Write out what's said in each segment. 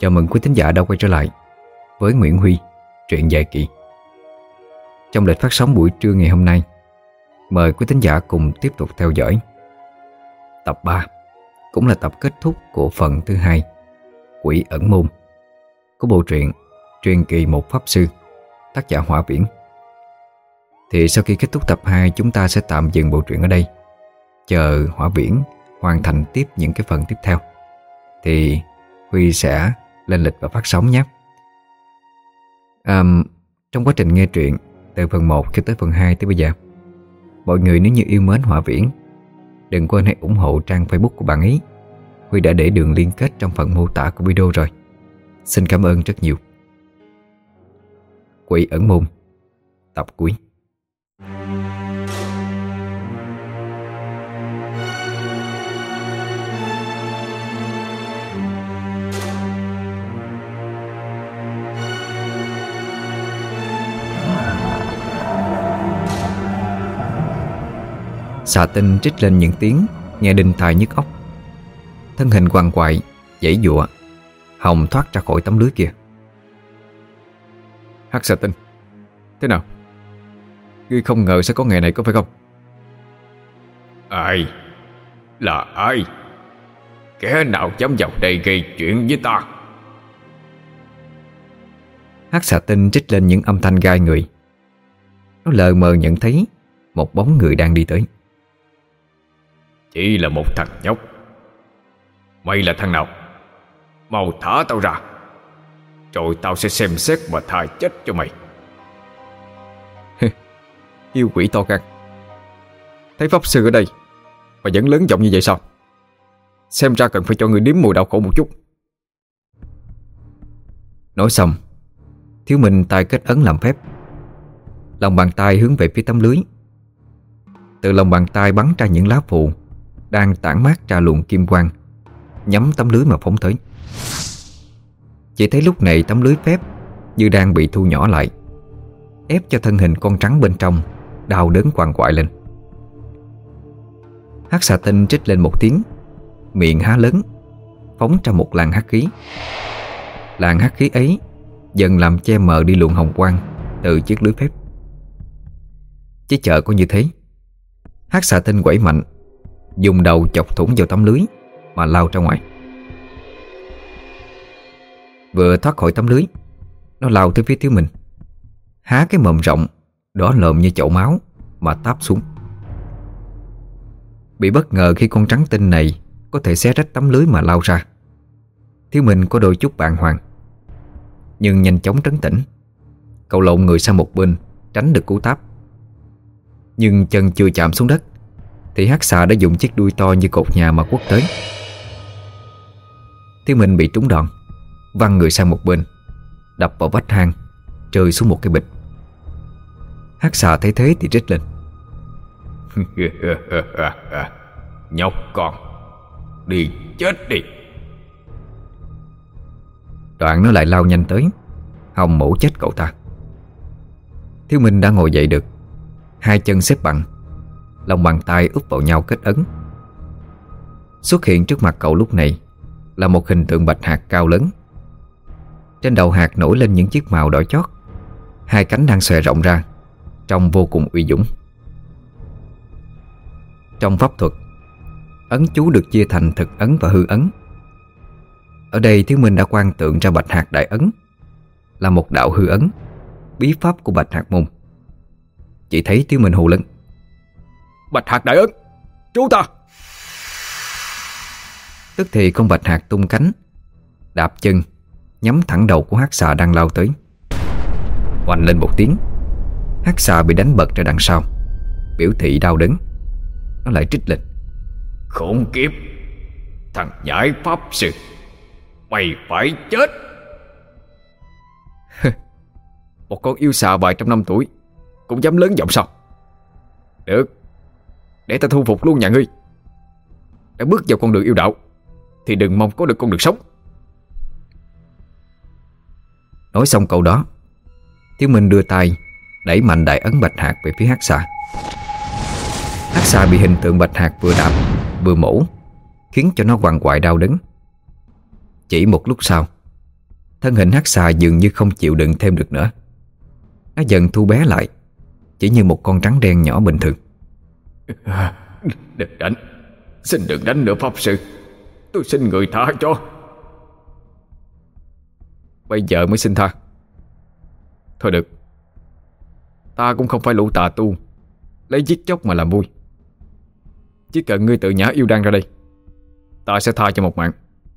Chào mừng quý thính giả đã quay trở lại với Nguyễn Huy, truyện dài kỳ. Trong lịch phát sóng buổi trưa ngày hôm nay, mời quý thính giả cùng tiếp tục theo dõi tập 3, cũng là tập kết thúc của phần thứ 2, Quỷ ẩn môn, của bộ truyện Truyền kỳ một pháp sư, tác giả Hỏa Viễn. Thì sau khi kết thúc tập 2, chúng ta sẽ tạm dừng bộ truyện ở đây, chờ Hỏa Viễn hoàn thành tiếp những cái phần tiếp theo thì Huy sẽ lên lịch và phát sóng nhé. Trong quá trình nghe truyện từ phần 1 cho tới phần 2 tới bây giờ, mọi người nếu như yêu mến Hỏa Viễn, đừng quên hãy ủng hộ trang Facebook của bạn ấy. Huy đã để đường liên kết trong phần mô tả của video rồi. Xin cảm ơn rất nhiều. Quỷ ẩn môn, tập cuối. Xà tinh trích lên những tiếng nghe đinh tai nhức óc. Thân hình quằn quại, giãy giụa, hòng thoát ra khỏi tấm lưới kia. Hắc xà tinh, thế nào? Ngươi không ngờ sẽ có ngày này có phải không? Ai? Là ai? Kẻ nào dám vào đây gây chuyện với ta? Hắc xà tinh trích lên những âm thanh gai người. Nó lờ mờ nhận thấy một bóng người đang đi tới. Chỉ là một thằng nhóc. Mày là thằng nào? Mau thả tao ra, rồi tao sẽ xem xét và tha chết cho mày. Yêu quỷ to gan, thấy pháp sư ở đây mà vẫn lớn giọng như vậy sao? Xem ra cần phải cho người nếm mùi đau khổ một chút. Nói xong, Thiếu Minh tay kết ấn làm phép, lòng bàn tay hướng về phía tấm lưới. Từ lòng bàn tay bắn ra những lá phù đang tản mát ra luồng kim quang, nhắm tấm lưới mà phóng tới. Chỉ thấy lúc này tấm lưới phép như đang bị thu nhỏ lại, ép cho thân hình con trắng bên trong đau đớn quằn quại lên. Hắc xà tinh trích lên một tiếng, miệng há lớn, phóng ra một làn hắc khí. Làn hắc khí ấy dần làm che mờ đi luồng hồng quang từ chiếc lưới phép. Chỉ chờ có như thế, hắc xà tinh quẩy mạnh, dùng đầu chọc thủng vào tấm lưới mà lao ra ngoài. Vừa thoát khỏi tấm lưới, nó lao tới phía Thiếu Minh, há cái mồm rộng đỏ lồm như chậu máu mà táp xuống. Bị bất ngờ khi con trắng tinh này có thể xé rách tấm lưới mà lao ra, Thiếu Minh có đôi chút bàng hoàng, nhưng nhanh chóng trấn tĩnh. Cậu lộn người sang một bên tránh được cú táp. Nhưng chân chưa chạm xuống đất thì hắc xà đã dùng chiếc đuôi to như cột nhà mà quất tới. Thiếu Minh bị trúng đòn, văng người sang một bên, đập vào vách hang, rơi xuống một cái bịch. Hắc xà thấy thế thì rít lên. Nhóc con, đi chết đi. Đoạn nó lại lao nhanh tới, hòng mổ chết cậu ta. Thiếu Minh đã ngồi dậy được, hai chân xếp bằng, lòng bàn tay úp vào nhau kết ấn. Xuất hiện trước mặt cậu lúc này là một hình tượng bạch hạc cao lớn. Trên đầu hạc nổi lên những chiếc mào đỏ chót, hai cánh đang xòe rộng ra, trông vô cùng uy dũng. Trong pháp thuật, ấn chú được chia thành thực ấn và hư ấn. Ở đây Thiếu Minh đã quan tượng ra bạch hạc đại ấn là một đạo hư ấn, bí pháp của bạch hạc môn. Chỉ thấy Thiếu Minh hô lớn: Bạch hạc đại ấn, cứu ta! Tức thì con bạch hạc tung cánh, đạp chân, nhắm thẳng đầu của hắc xà đang lao tới. Oanh lên một tiếng, hắc xà bị đánh bật ra đằng sau, biểu thị đau đớn. Nó lại trích lên: Khốn kiếp, thằng nhãi pháp sư, mày phải chết! Một con yêu xà vài trăm năm tuổi cũng dám lớn giọng sao? Được, để ta thu phục luôn nhà ngươi. Đã bước vào con đường yêu đạo thì đừng mong có được con đường sống. Nói xong câu đó, Thiếu Minh đưa tay đẩy mạnh đại ấn bạch hạc về phía hắc xà. Hắc xà bị hình tượng bạch hạc vừa đạp vừa mổ, khiến cho nó quằn quại đau đớn. Chỉ một lúc sau, Thân hình hắc xà dường như không chịu đựng thêm được nữa. Nó dần thu bé lại, chỉ như một con rắn đen nhỏ bình thường. Đừng đánh, xin đừng đánh nữa pháp sư. Tôi xin người tha cho. Bây giờ mới xin tha? Thôi được, ta cũng không phải lũ tà tu lấy giết chóc mà làm vui. Chỉ cần ngươi tự nhả yêu đan ra đây, ta sẽ tha cho một mạng.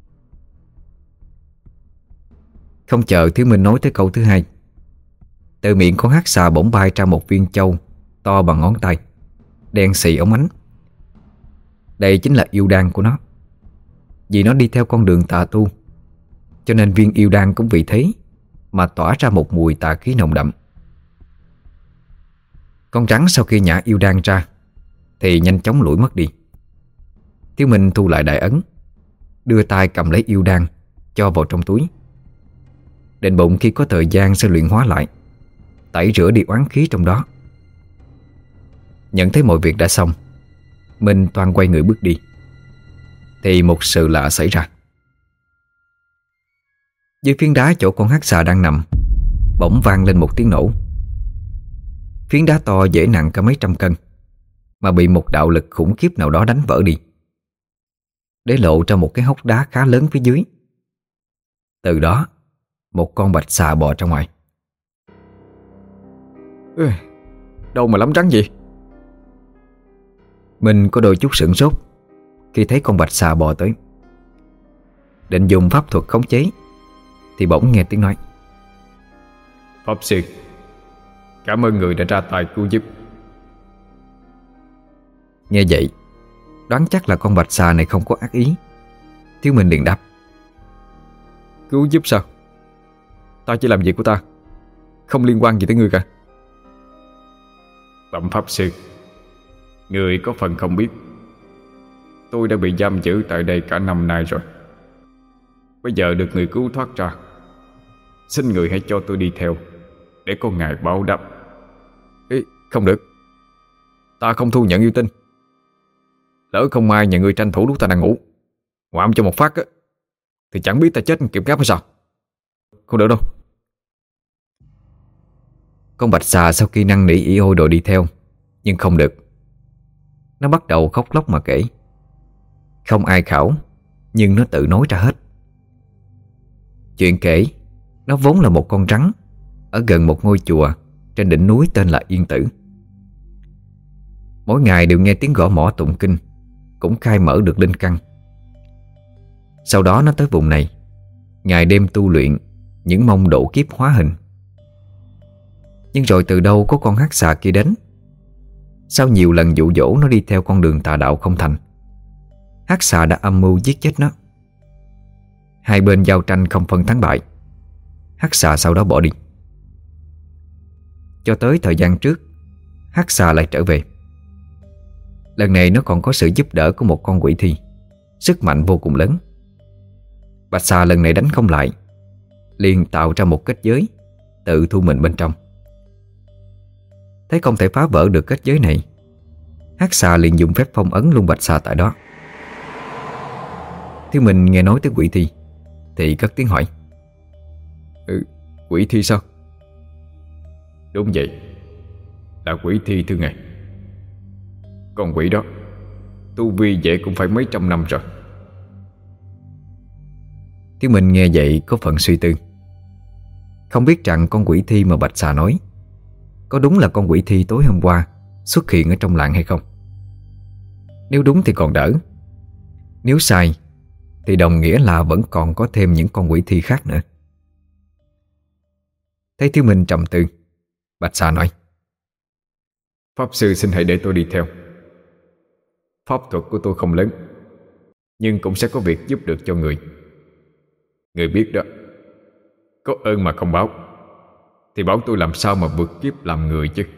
Không chờ Thiếu Minh nói tới câu thứ hai, từ miệng con hắc xà bỗng bay ra một viên châu to bằng ngón tay, đen xì óng ánh. Đây chính là yêu đan của nó. Vì nó đi theo con đường tà tu, cho nên viên yêu đan cũng vì thế mà tỏa ra một mùi tà khí nồng đậm. Con rắn sau khi nhả yêu đan ra thì nhanh chóng lủi mất đi. Thiếu Minh thu lại đại ấn, đưa tay cầm lấy yêu đan cho vào trong túi, định bụng khi có thời gian sẽ luyện hóa lại, tẩy rửa đi oán khí trong đó. Nhận thấy mọi việc đã xong, Minh toan quay người bước đi thì một sự lạ xảy ra. Dưới phiến đá chỗ con hắc xà đang nằm bỗng vang lên một tiếng nổ. Phiến đá to dễ nặng cả mấy trăm cân mà bị một đạo lực khủng khiếp nào đó đánh vỡ đi, để lộ ra một cái hốc đá khá lớn phía dưới. Từ đó một con bạch xà bò ra ngoài. Đâu mà lắm trắng gì? Mình có đôi chút sửng sốt khi thấy con bạch xà bò tới, định dùng pháp thuật khống chế thì bỗng nghe tiếng nói: Pháp sư, cảm ơn người đã ra tay cứu giúp. Nghe vậy, đoán chắc là con bạch xà này không có ác ý. Thiếu Minh liền đáp: Cứu giúp sao? Ta chỉ làm việc của ta, không liên quan gì tới ngươi cả. Bẩm pháp sư, người có phần không biết, tôi đã bị giam giữ tại đây cả năm nay rồi. Bây giờ được người cứu thoát ra, xin người hãy cho tôi đi theo để có ngày báo đáp. Không được, ta không thu nhận yêu tinh. Lỡ không may nhà ngươi tranh thủ lúc ta đang ngủ, ngoạm cho một phát á, thì chẳng biết ta chết kịp gáp hay sao. Không được đâu. Con bạch xà sau khi năn nỉ ỉ ôi đồ đi theo, nhưng không được. Nó bắt đầu khóc lóc mà kể. Không ai khảo, nhưng nó tự nói ra hết. Chuyện kể, nó vốn là một con rắn ở gần một ngôi chùa trên đỉnh núi tên là Yên Tử. Mỗi ngày đều nghe tiếng gõ mõ tụng kinh, cũng khai mở được linh căn. Sau đó nó tới vùng này, ngày đêm tu luyện, những mong độ kiếp hóa hình. Nhưng rồi từ đâu có con hắc xà kia đến. Sau nhiều lần dụ dỗ nó đi theo con đường tà đạo không thành, hắc xà đã âm mưu giết chết nó. Hai bên giao tranh không phân thắng bại, hắc xà sau đó bỏ đi. Cho tới thời gian trước, hắc xà lại trở về. Lần này nó còn có sự giúp đỡ của một con quỷ thi, sức mạnh vô cùng lớn. Bạch xà lần này đánh không lại, liền tạo ra một kết giới, tự thu mình bên trong. Thấy không thể phá vỡ được kết giới này, hắc xà liền dùng phép phong ấn luôn bạch xà tại đó. Thiếu Minh nghe nói tới quỷ thi thì cất tiếng hỏi: Quỷ thi sao? Đúng vậy, là quỷ thi thưa ngài. Con quỷ đó tu vi vậy cũng phải mấy trăm năm rồi. Thiếu Minh nghe vậy có phần suy tư. Không biết rằng con quỷ thi mà bạch xà nói có đúng là con quỷ thi tối hôm qua xuất hiện ở trong làng hay không. Nếu đúng thì còn đỡ, nếu sai thì đồng nghĩa là vẫn còn có thêm những con quỷ thi khác nữa. Thấy Thiếu Minh trầm tư, bạch xà nói: Pháp sư xin hãy để tôi đi theo. Pháp thuật của tôi không lớn, nhưng cũng sẽ có việc giúp được cho người. Người biết đó, có ơn mà không báo thì bảo tôi làm sao mà vượt kiếp làm người chứ.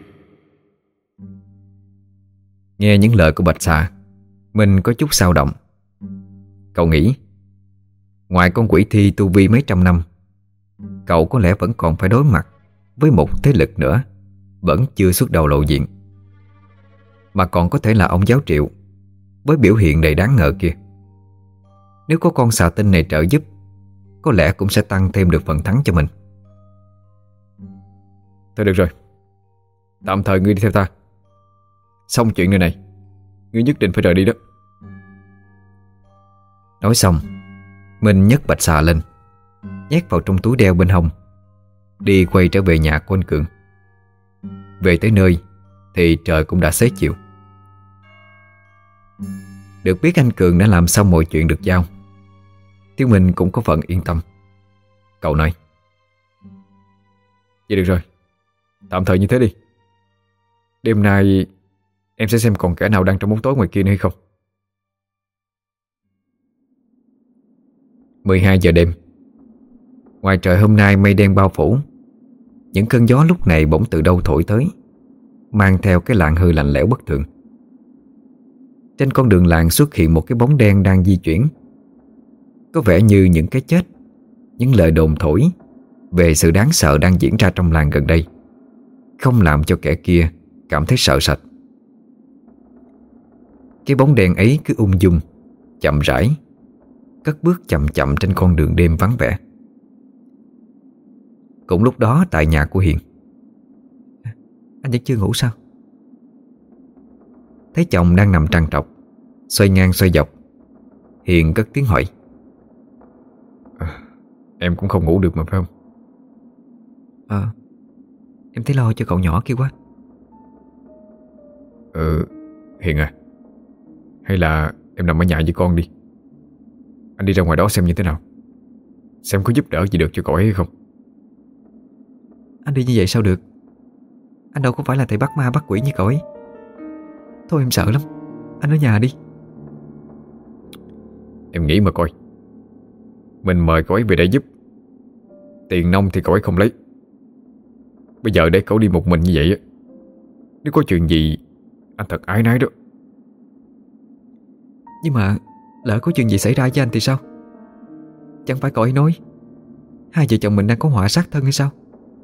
Nghe những lời của bạch xà, mình có chút xao động. Cậu nghĩ, ngoài con quỷ thi tu vi mấy trăm năm, cậu có lẽ vẫn còn phải đối mặt với một thế lực nữa vẫn chưa xuất đầu lộ diện, mà còn có thể là ông giáo Triệu với biểu hiện đầy đáng ngờ kia. Nếu có con xà tinh này trợ giúp, có có lẽ cũng sẽ tăng thêm được phần thắng cho mình. Thôi được rồi, tạm thời ngươi đi theo ta. Xong chuyện này này, ngươi nhất định phải rời đi đó. Nói xong, Minh nhấc bạch xà lên, nhét vào trong túi đeo bên hông, đi quay trở về nhà của anh Cường. Về tới nơi thì trời cũng đã xế chiều. Được biết anh Cường đã làm xong mọi chuyện được giao, Thiếu Minh cũng có phần yên tâm. Cậu nói: Vậy được rồi, tạm thời như thế đi. Đêm nay em sẽ xem còn kẻ nào đang trong bóng tối ngoài kia nữa hay không. 12 giờ đêm. Ngoài trời hôm nay mây đen bao phủ. Những cơn gió lúc này bỗng từ đâu thổi tới, mang theo cái làn hơi lạnh lẽo bất thường. Trên con đường làng xuất hiện một cái bóng đen đang di chuyển. Có vẻ như những cái chết, những lời đồn thổi về sự đáng sợ đang diễn ra trong làng gần đây không làm cho kẻ kia cảm thấy sợ sệt. Cái bóng đen ấy cứ ung dung, chậm rãi, cất bước chậm chậm trên con đường đêm vắng vẻ. Cũng lúc đó tại nhà của Hiền: Anh vẫn chưa ngủ sao? Thấy chồng đang nằm trằn trọc, xoay ngang xoay dọc, Hiền cất tiếng hỏi: Em cũng không ngủ được mà phải không? Em thấy lo cho cậu nhỏ kia quá. Hiền à, hay là em nằm ở nhà với con đi. Anh đi ra ngoài đó xem như thế nào, xem có giúp đỡ gì được cho cậu ấy hay không. Anh đi như vậy sao được? Anh đâu có phải là thầy bắt ma bắt quỷ như cậu ấy. Thôi em sợ lắm, anh ở nhà đi. Em nghĩ mà coi, mình mời cậu ấy về đây giúp, tiền nong thì cậu ấy không lấy. Bây giờ để cậu đi một mình như vậy á, nếu có chuyện gì anh thật áy náy đó. Nhưng mà lỡ có chuyện gì xảy ra với anh thì sao? Chẳng phải cậu ấy nói hai vợ chồng mình đang có họa sát thân hay sao?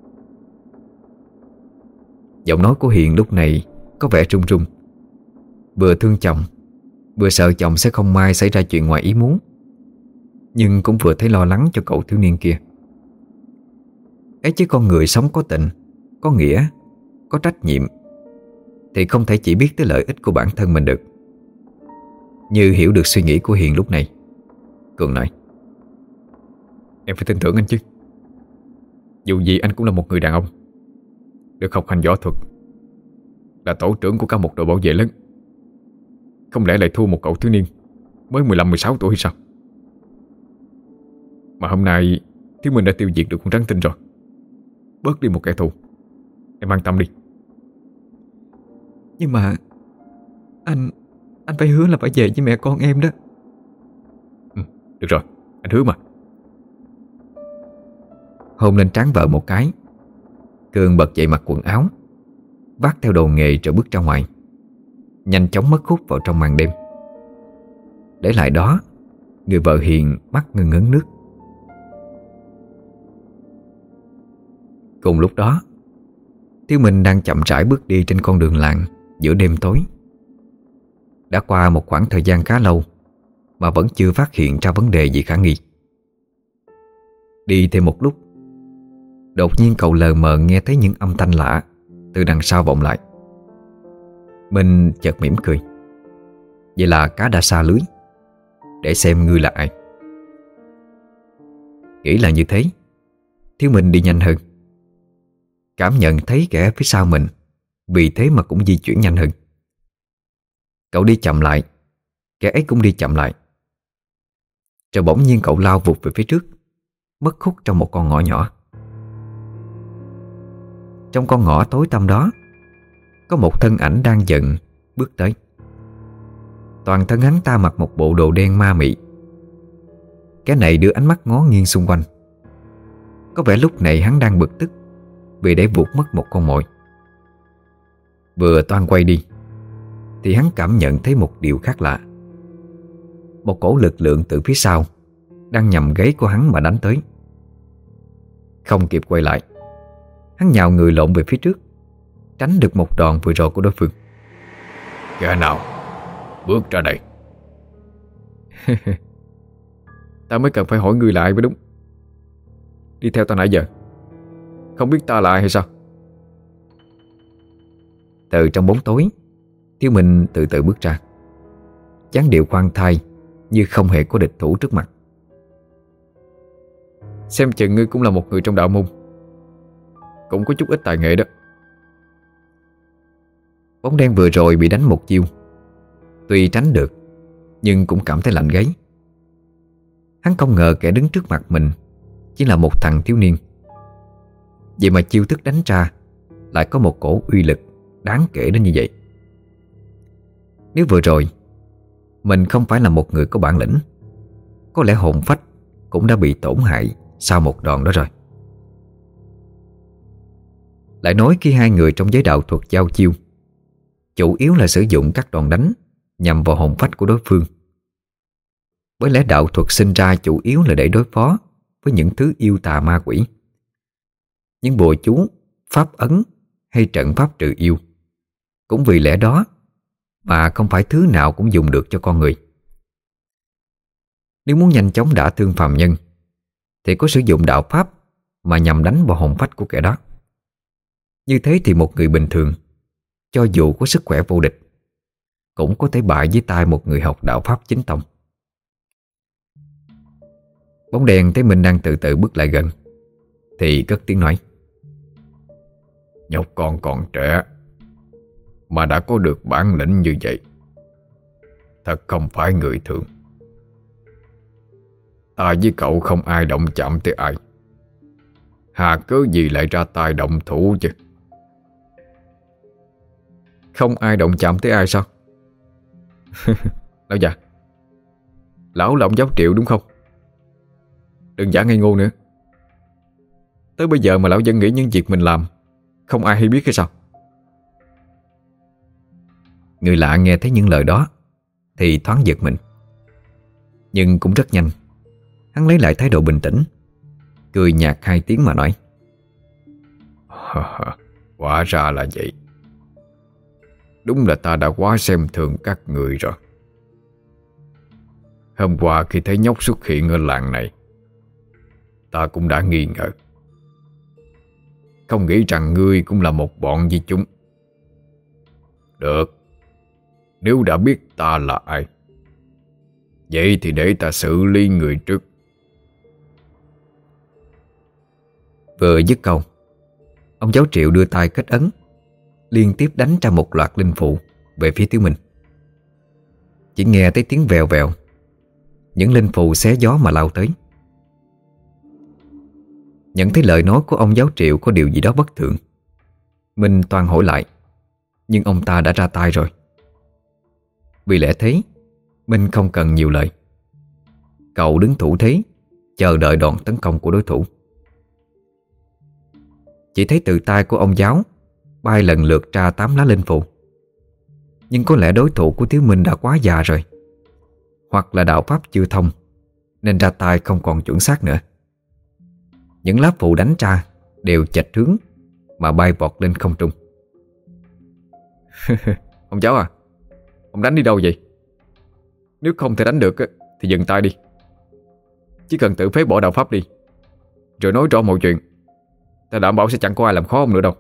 Giọng nói của Hiền lúc này có vẻ run run, vừa thương chồng, vừa sợ chồng sẽ không may xảy ra chuyện ngoài ý muốn, nhưng cũng vừa thấy lo lắng cho cậu thiếu niên kia. Ấy chứ con người sống có tình, có nghĩa, có trách nhiệm thì không thể chỉ biết tới lợi ích của bản thân mình được. Như hiểu được suy nghĩ của Hiền lúc này, Cường nói: Em phải tin tưởng anh chứ. Dù gì anh cũng là một người đàn ông, được học hành võ thuật, là tổ trưởng của cả một đội bảo vệ lớn. Không lẽ lại thua một cậu thiếu niên mới 15-16 tuổi hay sao? Mà hôm nay Thiếu Minh đã tiêu diệt được con rắn tinh rồi, bớt đi một kẻ thù. Em an tâm đi. Nhưng mà anh phải hứa là phải về với mẹ con em đó. Được rồi, anh hứa mà. Hôn lên trán vợ một cái, Cường bật dậy mặc quần áo, vác theo đồ nghề rồi bước ra ngoài, nhanh chóng mất hút vào trong màn đêm. Để lại đó, người vợ Hiền mắt ngưng ngấn nước. Cùng lúc đó, Thiếu Minh đang chậm rãi bước đi trên con đường làng giữa đêm tối. Đã qua một khoảng thời gian khá lâu mà vẫn chưa phát hiện ra vấn đề gì khả nghi. Đi thêm một lúc, đột nhiên cậu lờ mờ nghe thấy những âm thanh lạ từ đằng sau vọng lại. Minh chợt mỉm cười. Vậy là cá đã sa lưới. Để xem ngươi là ai. Nghĩ là như thế, Thiếu Minh đi nhanh hơn. Cảm nhận thấy kẻ phía sau mình, vì thế mà cũng di chuyển nhanh hơn. Cậu đi chậm lại, kẻ ấy cũng đi chậm lại. Rồi bỗng nhiên cậu lao vụt về phía trước, mất hút trong một con ngõ nhỏ. Trong con ngõ tối tăm đó, có một thân ảnh đang giận bước tới. Toàn thân hắn ta mặc một bộ đồ đen ma mị. Cái này đưa ánh mắt ngó nghiêng xung quanh. Có vẻ lúc này hắn đang bực tức vì để vụt mất một con mồi. Vừa toan quay đi thì hắn cảm nhận thấy một điều khác lạ. Một cỗ lực lượng từ phía sau đang nhằm gáy của hắn mà đánh tới. Không kịp quay lại, hắn nhào người lộn về phía trước, tránh được một đòn vừa rồi của đối phương. Kẻ nào bước ra đây? Ta mới cần phải hỏi ngươi là ai mới đúng. đi theo ta nãy giờ? Không biết ta là ai hay sao? Từ trong bóng tối, Thiếu Minh từ từ bước ra, dáng điệu khoan thai như không hề có địch thủ trước mặt. Xem chừng ngươi cũng là một người trong đạo môn, cũng có chút ít tài nghệ đó. Bóng đen vừa rồi bị đánh một chiêu, tuy tránh được nhưng cũng cảm thấy lạnh gáy. Hắn không ngờ kẻ đứng trước mặt mình chỉ là một thằng thiếu niên, vậy mà chiêu thức đánh ra lại có một cổ uy lực đáng kể đến như vậy. Nếu vừa rồi mình không phải là một người có bản lĩnh, có lẽ hồn phách cũng đã bị tổn hại sau một đòn đó rồi. Lại nói khi hai người trong giới đạo thuật giao chiêu, chủ yếu là sử dụng các đòn đánh nhằm vào hồn phách của đối phương. Bởi lẽ đạo thuật sinh ra chủ yếu là để đối phó với những thứ yêu tà ma quỷ. Những bùa chú, pháp ấn hay trận pháp trừ yêu cũng vì lẽ đó mà không phải thứ nào cũng dùng được cho con người. Nếu muốn nhanh chóng đả thương phàm nhân thì có sử dụng đạo pháp mà nhằm đánh vào hồn phách của kẻ đó. Như thế thì một người bình thường, cho dù có sức khỏe vô địch, cũng có thể bại dưới tay một người học đạo pháp chính tông. Bóng đèn thấy mình đang từ từ bước lại gần thì cất tiếng nói: Nhóc con còn trẻ mà đã có được bản lĩnh như vậy, thật không phải người thường. Ta với cậu không ai động chạm tới ai, hà cớ gì lại ra tay động thủ chứ? Không ai động chạm tới ai sao? Lão già, lão là ông giáo Triệu đúng không? Đừng giả ngây ngô nữa. Tới bây giờ mà lão vẫn nghĩ những việc mình làm không ai hay biết hay sao? Người lạ nghe thấy những lời đó thì thoáng giật mình, nhưng cũng rất nhanh hắn lấy lại thái độ bình tĩnh, cười nhạt hai tiếng mà nói: Hóa ra là vậy. Đúng là ta đã quá xem thường các người rồi. Hôm qua khi thấy nhóc xuất hiện ở làng này, ta cũng đã nghi ngờ, không nghĩ rằng ngươi cũng là một bọn với chúng. Được, nếu đã biết ta là ai, vậy thì để ta xử lý người trước. Vừa dứt câu, ông giáo Triệu đưa tay kết ấn, liên tiếp đánh ra một loạt linh phụ về phía Thiếu Minh. Chỉ nghe thấy tiếng vèo vèo, những linh phụ xé gió mà lao tới. Nhận thấy lời nói của ông giáo Triệu có điều gì đó bất thường, Minh toan hỏi lại, nhưng ông ta đã ra tay rồi. Vì lẽ thế, Minh không cần nhiều lời. Cậu đứng thủ thế, chờ đợi đòn tấn công của đối thủ. Chỉ thấy từ tay của ông giáo bay lần lượt ra 8 lá linh phù. Nhưng có lẽ đối thủ của Thiếu Minh đã quá già rồi, hoặc là đạo pháp chưa thông, nên ra tay không còn chuẩn xác nữa. Những lá phù đánh ra đều chệch hướng mà bay vọt lên không trung. Ông cháu à, ông đánh đi đâu vậy? Nếu không thể đánh được thì dừng tay đi. Chỉ cần tự phế bỏ đạo pháp đi, rồi nói rõ mọi chuyện, ta đảm bảo sẽ chẳng có ai làm khó ông nữa đâu.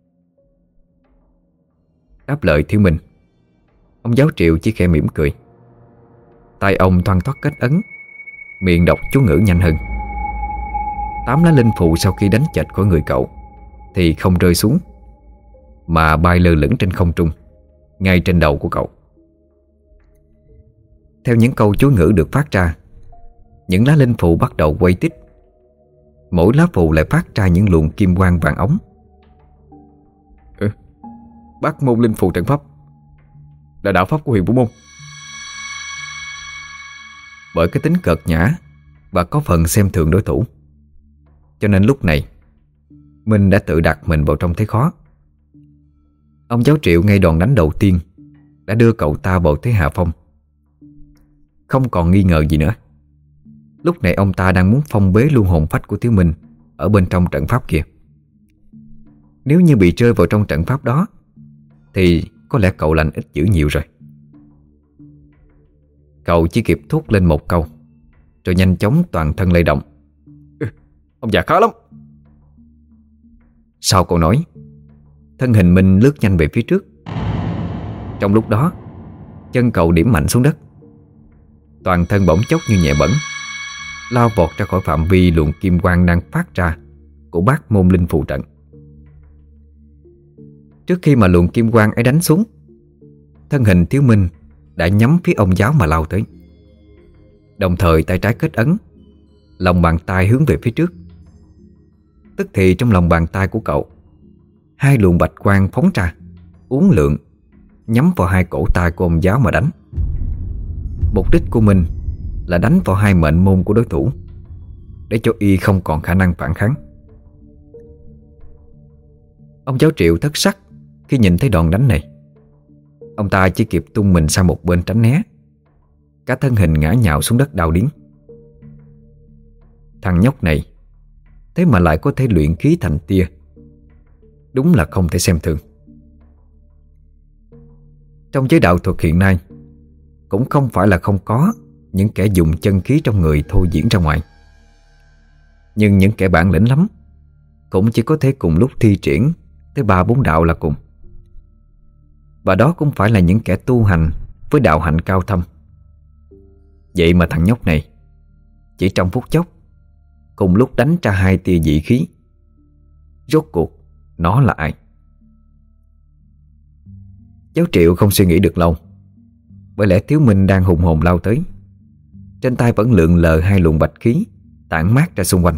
Đáp lời Thiếu Minh, ông giáo Triệu chỉ khẽ mỉm cười. Tay ông thoăn thoắt kết ấn, miệng đọc chú ngữ nhanh hơn. 8 lá linh phù sau khi đánh chệch khỏi người cậu thì không rơi xuống, mà bay lơ lửng trên không trung, ngay trên đầu của cậu. Theo những câu chú ngữ được phát ra, những lá linh phù bắt đầu quay tít. Mỗi lá phù lại phát ra những luồng kim quang vàng ống. Bát môn linh phù trận pháp là đạo pháp của Huyền Vũ Môn. Bởi cái tính cợt nhã và có phần xem thường đối thủ, cho nên lúc này Minh đã tự đặt mình vào trong thế khó. Ông giáo Triệu ngay đòn đánh đầu tiên đã đưa cậu ta vào thế hạ phong. Không còn nghi ngờ gì nữa. Lúc này ông ta đang muốn phong bế luôn hồn phách của Thiếu Minh ở bên trong trận pháp kia. Nếu như bị rơi vào trong trận pháp đó thì có lẽ cậu lành ít dữ nhiều rồi. Cậu chỉ kịp thốt lên một câu, rồi nhanh chóng toàn thân lay động. Ông già khá lắm. Sau câu nói, thân hình Minh lướt nhanh về phía trước. Trong lúc đó, chân cậu điểm mạnh xuống đất. Toàn thân bỗng chốc như nhẹ bẫng, lao vọt ra khỏi phạm vi luồng kim quang đang phát ra của bát môn linh phù trận. Trước khi mà luồng kim quang ấy đánh xuống, thân hình Thiếu Minh đã nhắm phía ông giáo mà lao tới. Đồng thời tay trái kết ấn, lòng bàn tay hướng về phía trước. Tức thì trong lòng bàn tay của cậu, hai luồng bạch quang phóng ra, uốn lượn, nhắm vào hai cổ tay của ông giáo mà đánh. Mục đích của mình là đánh vào hai mệnh môn của đối thủ, để cho y không còn khả năng phản kháng. Ông giáo Triệu thất sắc khi nhìn thấy đòn đánh này. Ông ta chỉ kịp tung mình sang một bên tránh né, cả thân hình ngã nhào xuống đất đau điếng. Thằng nhóc này thế mà lại có thể luyện khí thành tia, đúng là không thể xem thường. Trong giới đạo thuật hiện nay cũng không phải là không có những kẻ dùng chân khí trong người thôi diễn ra ngoài. Nhưng những kẻ bản lĩnh lắm cũng chỉ có thể cùng lúc thi triển tới 3-4 đạo là cùng. Và đó cũng phải là những kẻ tu hành với đạo hạnh cao thâm. Vậy mà thằng nhóc này chỉ trong phút chốc cùng lúc đánh ra hai tia dị khí. Rốt cuộc nó là ai? Giáo Triệu không suy nghĩ được lâu, bởi lẽ Thiếu Minh đang hùng hồn lao tới. Trên tay vẫn lượn lờ hai luồng bạch khí tản mát ra xung quanh.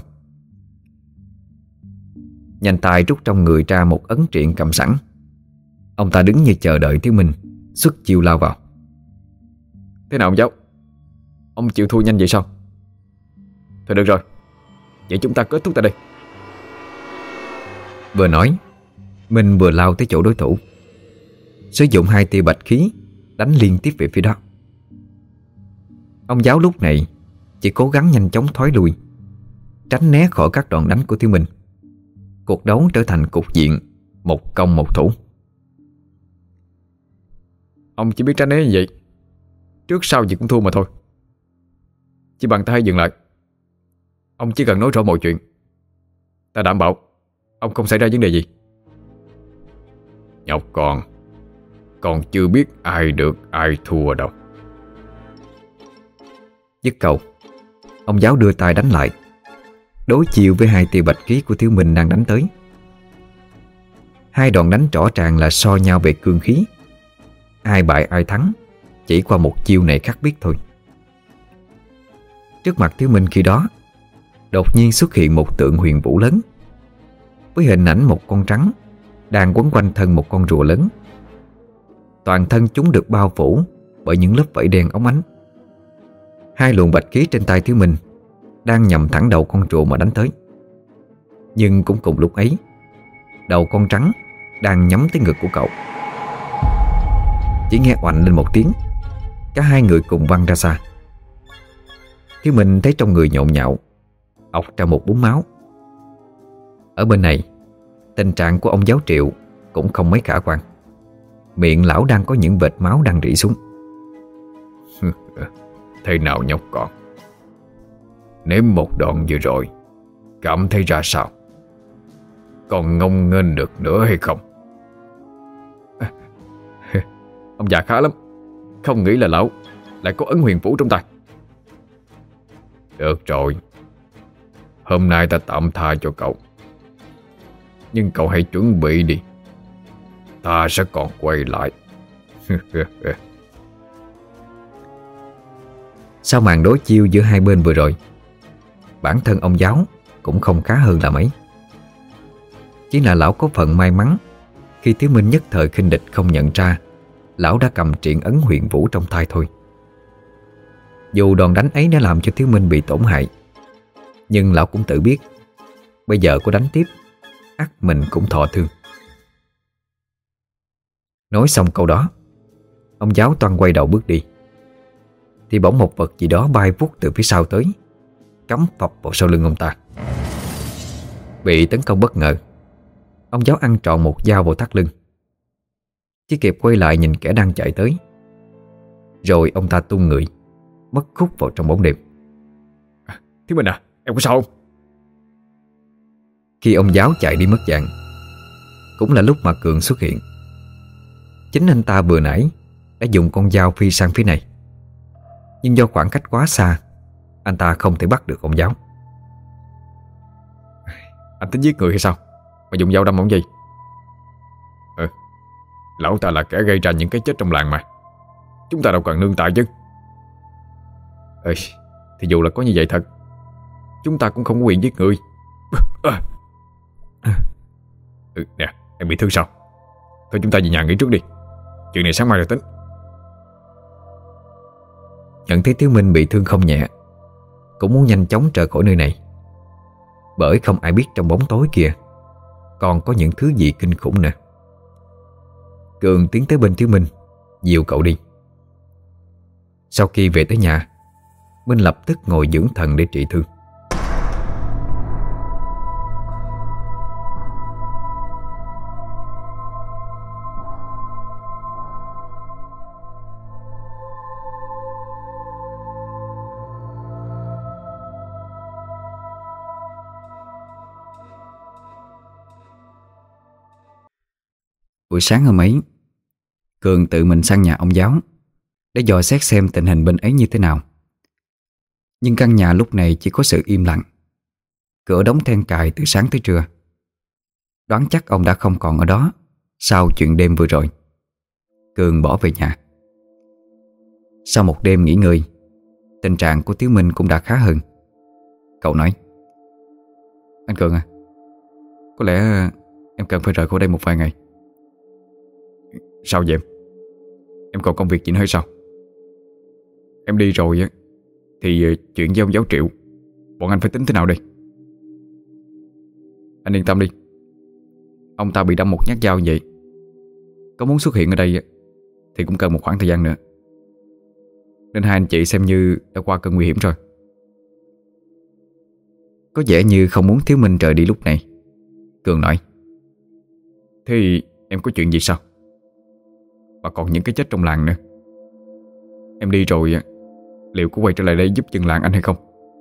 Nhanh tay rút trong người ra một ấn triện cầm sẵn. Ông ta đứng như chờ đợi Thiếu Minh xuất chiêu lao vào. Thế nào ông giáo? Ông chịu thua nhanh vậy sao? Thôi được rồi, vậy chúng ta kết thúc tại đây. Vừa nói, Minh vừa lao tới chỗ đối thủ, sử dụng hai tia bạch khí đánh liên tiếp về phía đó. Ông giáo lúc này chỉ cố gắng nhanh chóng thoái lui, tránh né khỏi các đòn đánh của Thiếu Minh. Cuộc đấu trở thành cục diện một công một thủ. Ông chỉ biết tránh né như vậy, trước sau gì cũng thua mà thôi. Chỉ bằng ta hãy dừng lại. Ông chỉ cần nói rõ mọi chuyện, ta đảm bảo ông không xảy ra vấn đề gì. Nhóc con chưa biết ai được ai thua đâu. Dứt câu, ông giáo đưa tay đánh lại, đối chiêu với hai tia bạch khí của Thiếu Minh đang đánh tới. Hai đòn đánh rõ ràng là so nhau về cương khí. Ai bại ai thắng chỉ qua một chiêu này khác biết thôi. Trước mặt Thiếu Minh khi đó đột nhiên xuất hiện một tượng huyền vũ lớn, với hình ảnh một con trắng đang quấn quanh thân một con rùa lớn. Toàn thân chúng được bao phủ bởi những lớp vảy đen óng ánh. Hai luồng bạch khí trên tay Thiếu Minh đang nhằm thẳng đầu con rùa mà đánh tới. Nhưng cũng cùng lúc ấy, đầu con trắng đang nhắm tới ngực của cậu. Chỉ nghe oành lên một tiếng, cả hai người cùng văng ra xa. Thiếu Minh thấy trong người nhộn nhạo, ọc ra một búng máu. Ở bên này, tình trạng của ông giáo Triệu cũng không mấy khả quan. Miệng lão đang có những vệt máu đang rỉ xuống. Thế nào nhóc con? Nếm một đòn vừa rồi, cảm thấy ra sao? Còn ngông nghênh được nữa hay không? Ông già khá lắm, không nghĩ là lão lại có ấn huyền vũ trong tay. Được rồi, hôm nay ta tạm tha cho cậu, nhưng cậu hãy chuẩn bị đi, ta sẽ còn quay lại. Sau màn đối chiêu giữa hai bên vừa rồi, bản thân ông giáo cũng không khá hơn là mấy. Chỉ là lão có phần may mắn khi Thiếu Minh nhất thời khinh địch không nhận ra lão đã cầm triện ấn huyền vũ trong tay thôi. Dù đòn đánh ấy đã làm cho Thiếu Minh bị tổn hại, nhưng lão cũng tự biết bây giờ có đánh tiếp ắt mình cũng thọ thương. Nói xong câu đó, ông giáo toan quay đầu bước đi, thì bỗng một vật gì đó bay vút từ phía sau tới, cắm phập vào sau lưng ông ta. Bị tấn công bất ngờ, ông giáo ăn trọn một dao vào thắt lưng. Chỉ kịp quay lại nhìn kẻ đang chạy tới, rồi ông ta tung người mất khúc vào trong bóng đêm. Thiếu Minh à, em có sao không? Khi ông giáo chạy đi mất dạng, cũng là lúc mà Cường xuất hiện. Chính anh ta vừa nãy đã dùng con dao phi sang phía này, nhưng do khoảng cách quá xa, anh ta không thể bắt được ông giáo. Anh tính giết người hay sao mà dùng dao đâm ông gì? Lão ta là kẻ gây ra những cái chết trong làng mà. Chúng ta đâu cần nương tay chứ. Thì dù là có như vậy thật, chúng ta cũng không có quyền giết người. Nè, em bị thương sao? Thôi chúng ta về nhà nghỉ trước đi, chuyện này sáng mai rồi tính. Nhận thấy Thiếu Minh bị thương không nhẹ, cũng muốn nhanh chóng rời khỏi nơi này, bởi không ai biết trong bóng tối kia còn có những thứ gì kinh khủng nữa. Cường tiến tới bên Thiếu Minh, dìu cậu đi. Sau khi về tới nhà, Minh lập tức ngồi dưỡng thần để trị thương. Buổi sáng hôm ấy, Cường tự mình sang nhà ông giáo để dò xét xem tình hình bên ấy như thế nào. Nhưng căn nhà lúc này chỉ có sự im lặng, cửa đóng then cài từ sáng tới trưa. Đoán chắc ông đã không còn ở đó sau chuyện đêm vừa rồi. Cường bỏ về nhà. Sau một đêm nghỉ ngơi, tình trạng của Thiếu Minh cũng đã khá hơn. Cậu nói: Anh Cường à, có lẽ em cần phải rời khỏi đây một vài ngày. Sao vậy em? Em còn công việc gì nữa hay sao? Em đi rồi á thì chuyện với ông giáo Triệu, bọn anh phải tính thế nào đây? Anh yên tâm đi, ông ta bị đâm một nhát dao vậy, có muốn xuất hiện ở đây thì cũng cần một khoảng thời gian nữa, nên hai anh chị xem như đã qua cơn nguy hiểm rồi. Có vẻ như không muốn Thiếu Minh rời đi lúc này. Cường nói: Thế em có chuyện gì sao? Và còn những cái chết trong làng nữa. Em đi rồi liệu có quay trở lại đây giúp dân làng anh hay không?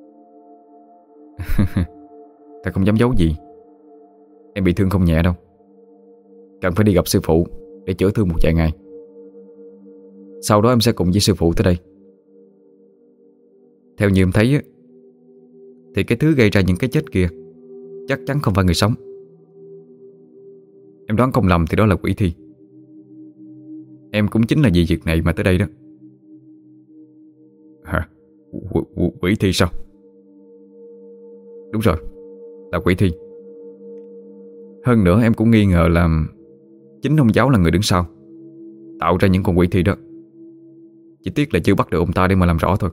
Ta không dám giấu gì, em bị thương không nhẹ đâu, cần phải đi gặp sư phụ để chữa thương một vài ngày. Sau đó em sẽ cùng với sư phụ tới đây. Theo như em thấy á, thì cái thứ gây ra những cái chết kia chắc chắn không phải người sống. Em đoán không lầm thì đó là quỷ thi. Em cũng chính là vì việc này mà tới đây đó. Hả? Quỷ thi sao? Đúng rồi, là quỷ thi. Hơn nữa em cũng nghi ngờ là chính ông giáo là người đứng sau tạo ra những con quỷ thi đó. Chỉ tiếc là chưa bắt được ông ta để mà làm rõ thôi.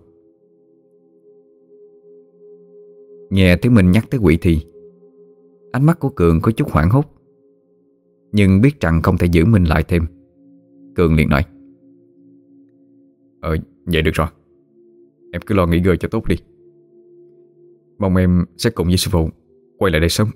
Nghe Thiếu Minh nhắc tới quỷ thi, ánh mắt của Cường có chút hoảng hốt, nhưng biết rằng không thể giữ mình lại thêm, Cường liền nói: Vậy được rồi, em cứ lo nghỉ ngơi cho tốt đi. Mong em sẽ cùng với sư phụ quay lại đây sớm.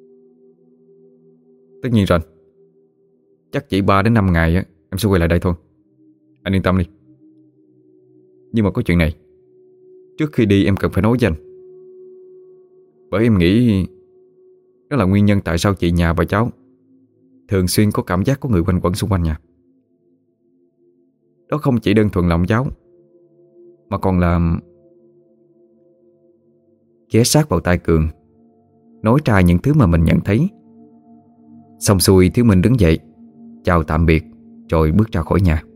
Tất nhiên rồi, chắc chỉ 3 đến 5 ngày em sẽ quay lại đây thôi. Anh yên tâm đi. Nhưng mà có chuyện này, trước khi đi em cần phải nói với anh, bởi em nghĩ đó là nguyên nhân tại sao chị nhà và cháu thường xuyên có cảm giác có người quanh quẩn xung quanh nhà. Đó không chỉ đơn thuần là ông giáo, mà còn là... Ghé sát vào tai Cường, nói ra những thứ mà mình nhận thấy. Xong xuôi, Thiếu Minh đứng dậy chào tạm biệt rồi bước ra khỏi nhà.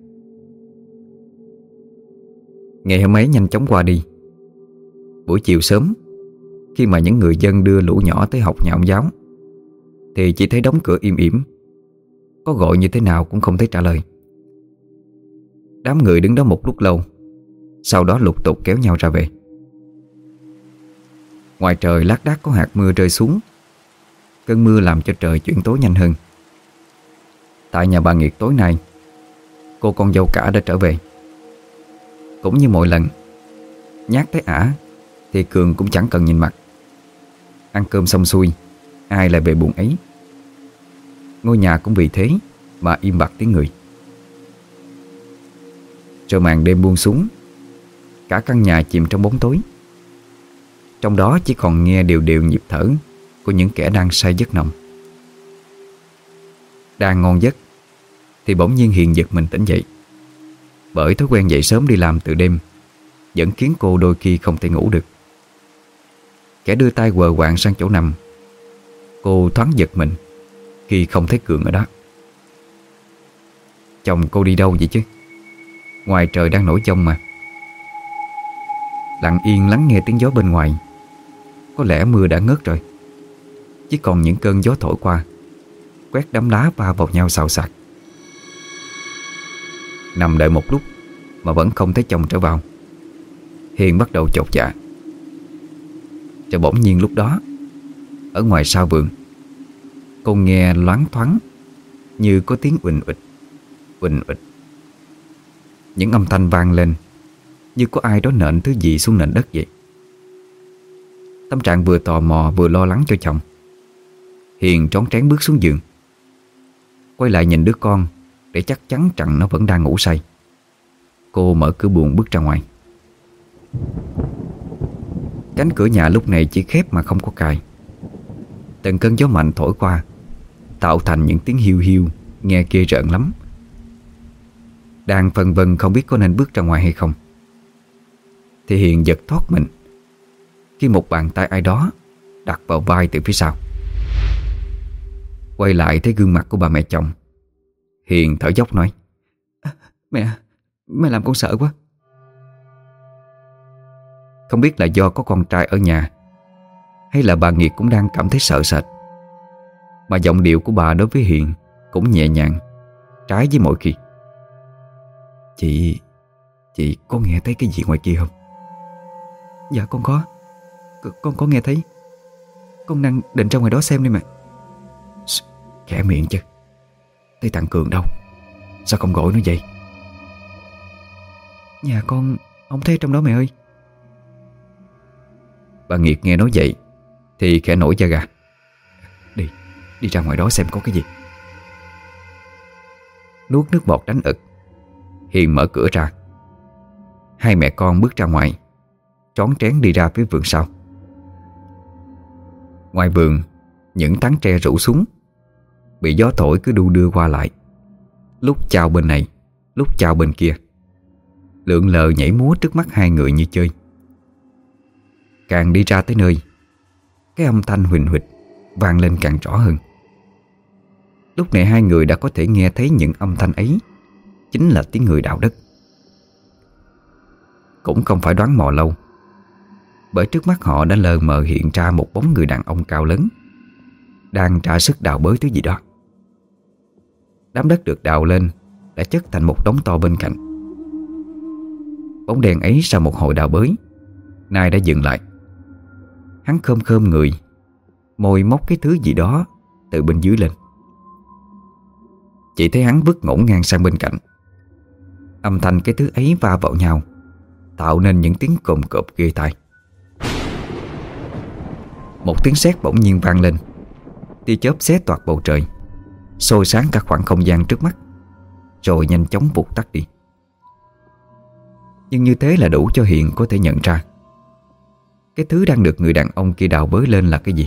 Ngày hôm ấy nhanh chóng qua đi. Buổi chiều sớm, khi mà những người dân đưa lũ nhỏ tới học nhà ông giáo, thì chỉ thấy đóng cửa im ỉm, có gọi như thế nào cũng không thấy trả lời. Đám người đứng đó một lúc lâu, sau đó lục tục kéo nhau ra về. Ngoài trời lác đác có hạt mưa rơi xuống. Cơn mưa làm cho trời chuyển tối nhanh hơn. Tại nhà bà Nguyệt tối nay, cô con dâu cả đã trở về. Cũng như mọi lần, nhắc tới ả thì Cường cũng chẳng cần nhìn mặt. Ăn cơm xong xuôi, ai lại về buồn ấy. Ngôi nhà cũng vì thế mà im bặt tiếng người. Rồi màn đêm buông xuống, cả căn nhà chìm trong bóng tối. Trong đó chỉ còn nghe đều đều nhịp thở của những kẻ đang say giấc nồng. Đang ngon giấc thì bỗng nhiên Hiền giật mình tỉnh dậy. Bởi thói quen dậy sớm đi làm từ đêm vẫn khiến cô đôi khi không thể ngủ được. Kẻ đưa tay quờ quạng sang chỗ nằm, cô thoáng giật mình khi không thấy Cường ở đó. Chồng cô đi đâu vậy chứ? Ngoài trời đang nổi giông mà. Lặng yên lắng nghe tiếng gió bên ngoài. Có lẽ mưa đã ngớt rồi, chỉ còn những cơn gió thổi qua, quét đám lá va vào nhau xào xạc. Nằm đợi một lúc mà vẫn không thấy chồng trở vào, Hiền bắt đầu chột dạ. Rồi bỗng nhiên lúc đó, ở ngoài sau vườn, cô nghe loáng thoáng như có tiếng uỳnh uịch, uỳnh uịch. Những âm thanh vang lên như có ai đó nện thứ gì xuống nền đất vậy. Tâm trạng vừa tò mò vừa lo lắng cho chồng, Hiền trón trén bước xuống giường, quay lại nhìn đứa con để chắc chắn rằng nó vẫn đang ngủ say. Cô mở cửa buồng bước ra ngoài. Cánh cửa nhà lúc này chỉ khép mà không có cài. Từng cơn gió mạnh thổi qua, tạo thành những tiếng hiu hiu nghe ghê rợn lắm. Đang phân vân không biết có nên bước ra ngoài hay không, thì Hiền giật thoát mình khi một bàn tay ai đó đặt vào vai từ phía sau. Quay lại thấy gương mặt của bà mẹ chồng, Hiền thở dốc nói: Mẹ làm con sợ quá. Không biết là do có con trai ở nhà, hay là bà Nghiệt cũng đang cảm thấy sợ sệt, mà giọng điệu của bà đối với Hiền cũng nhẹ nhàng, trái với mọi khi. Chị có nghe thấy cái gì ngoài kia không? Dạ con có. Con có nghe thấy. Con đang định ra ngoài đó xem đi mà. Khẽ miệng chứ. Thấy thằng Cường đâu? Sao không gọi nó vậy? Nhà con không thấy trong đó mẹ ơi. Bà Nghiệt nghe nói vậy thì khẽ nổi da gà. Đi ra ngoài đó xem có cái gì. Nuốt nước bọt đánh ực, Hiền mở cửa ra. Hai mẹ con bước ra ngoài, trón trén đi ra phía vườn sau. Ngoài vườn, những tán tre rủ xuống, bị gió thổi cứ đu đưa qua lại, lúc chao bên này, lúc chao bên kia, lượn lờ nhảy múa trước mắt hai người như chơi. Càng đi ra tới nơi, cái âm thanh huỳnh huỵch vang lên càng rõ hơn. Lúc này hai người đã có thể nghe thấy những âm thanh ấy chính là tiếng người đào đất. Cũng không phải đoán mò lâu, bởi trước mắt họ đã lờ mờ hiện ra một bóng người đàn ông cao lớn đang ra sức đào bới thứ gì đó. Đám đất được đào lên đã chất thành một đống to bên cạnh. Bóng đèn ấy sau một hồi đào bới nay đã dừng lại. Hắn khom khom người, môi móc cái thứ gì đó từ bên dưới lên. Chỉ thấy hắn vứt ngổn ngang sang bên cạnh. Âm thanh cái thứ ấy va vào nhau tạo nên những tiếng cồm cộp ghê tai. Một tiếng sét bỗng nhiên vang lên, tia chớp xé toạc bầu trời, soi sáng cả khoảng không gian trước mắt, rồi nhanh chóng vụt tắt đi. Nhưng như thế là đủ cho Hiền có thể nhận ra cái thứ đang được người đàn ông kia đào bới lên là cái gì.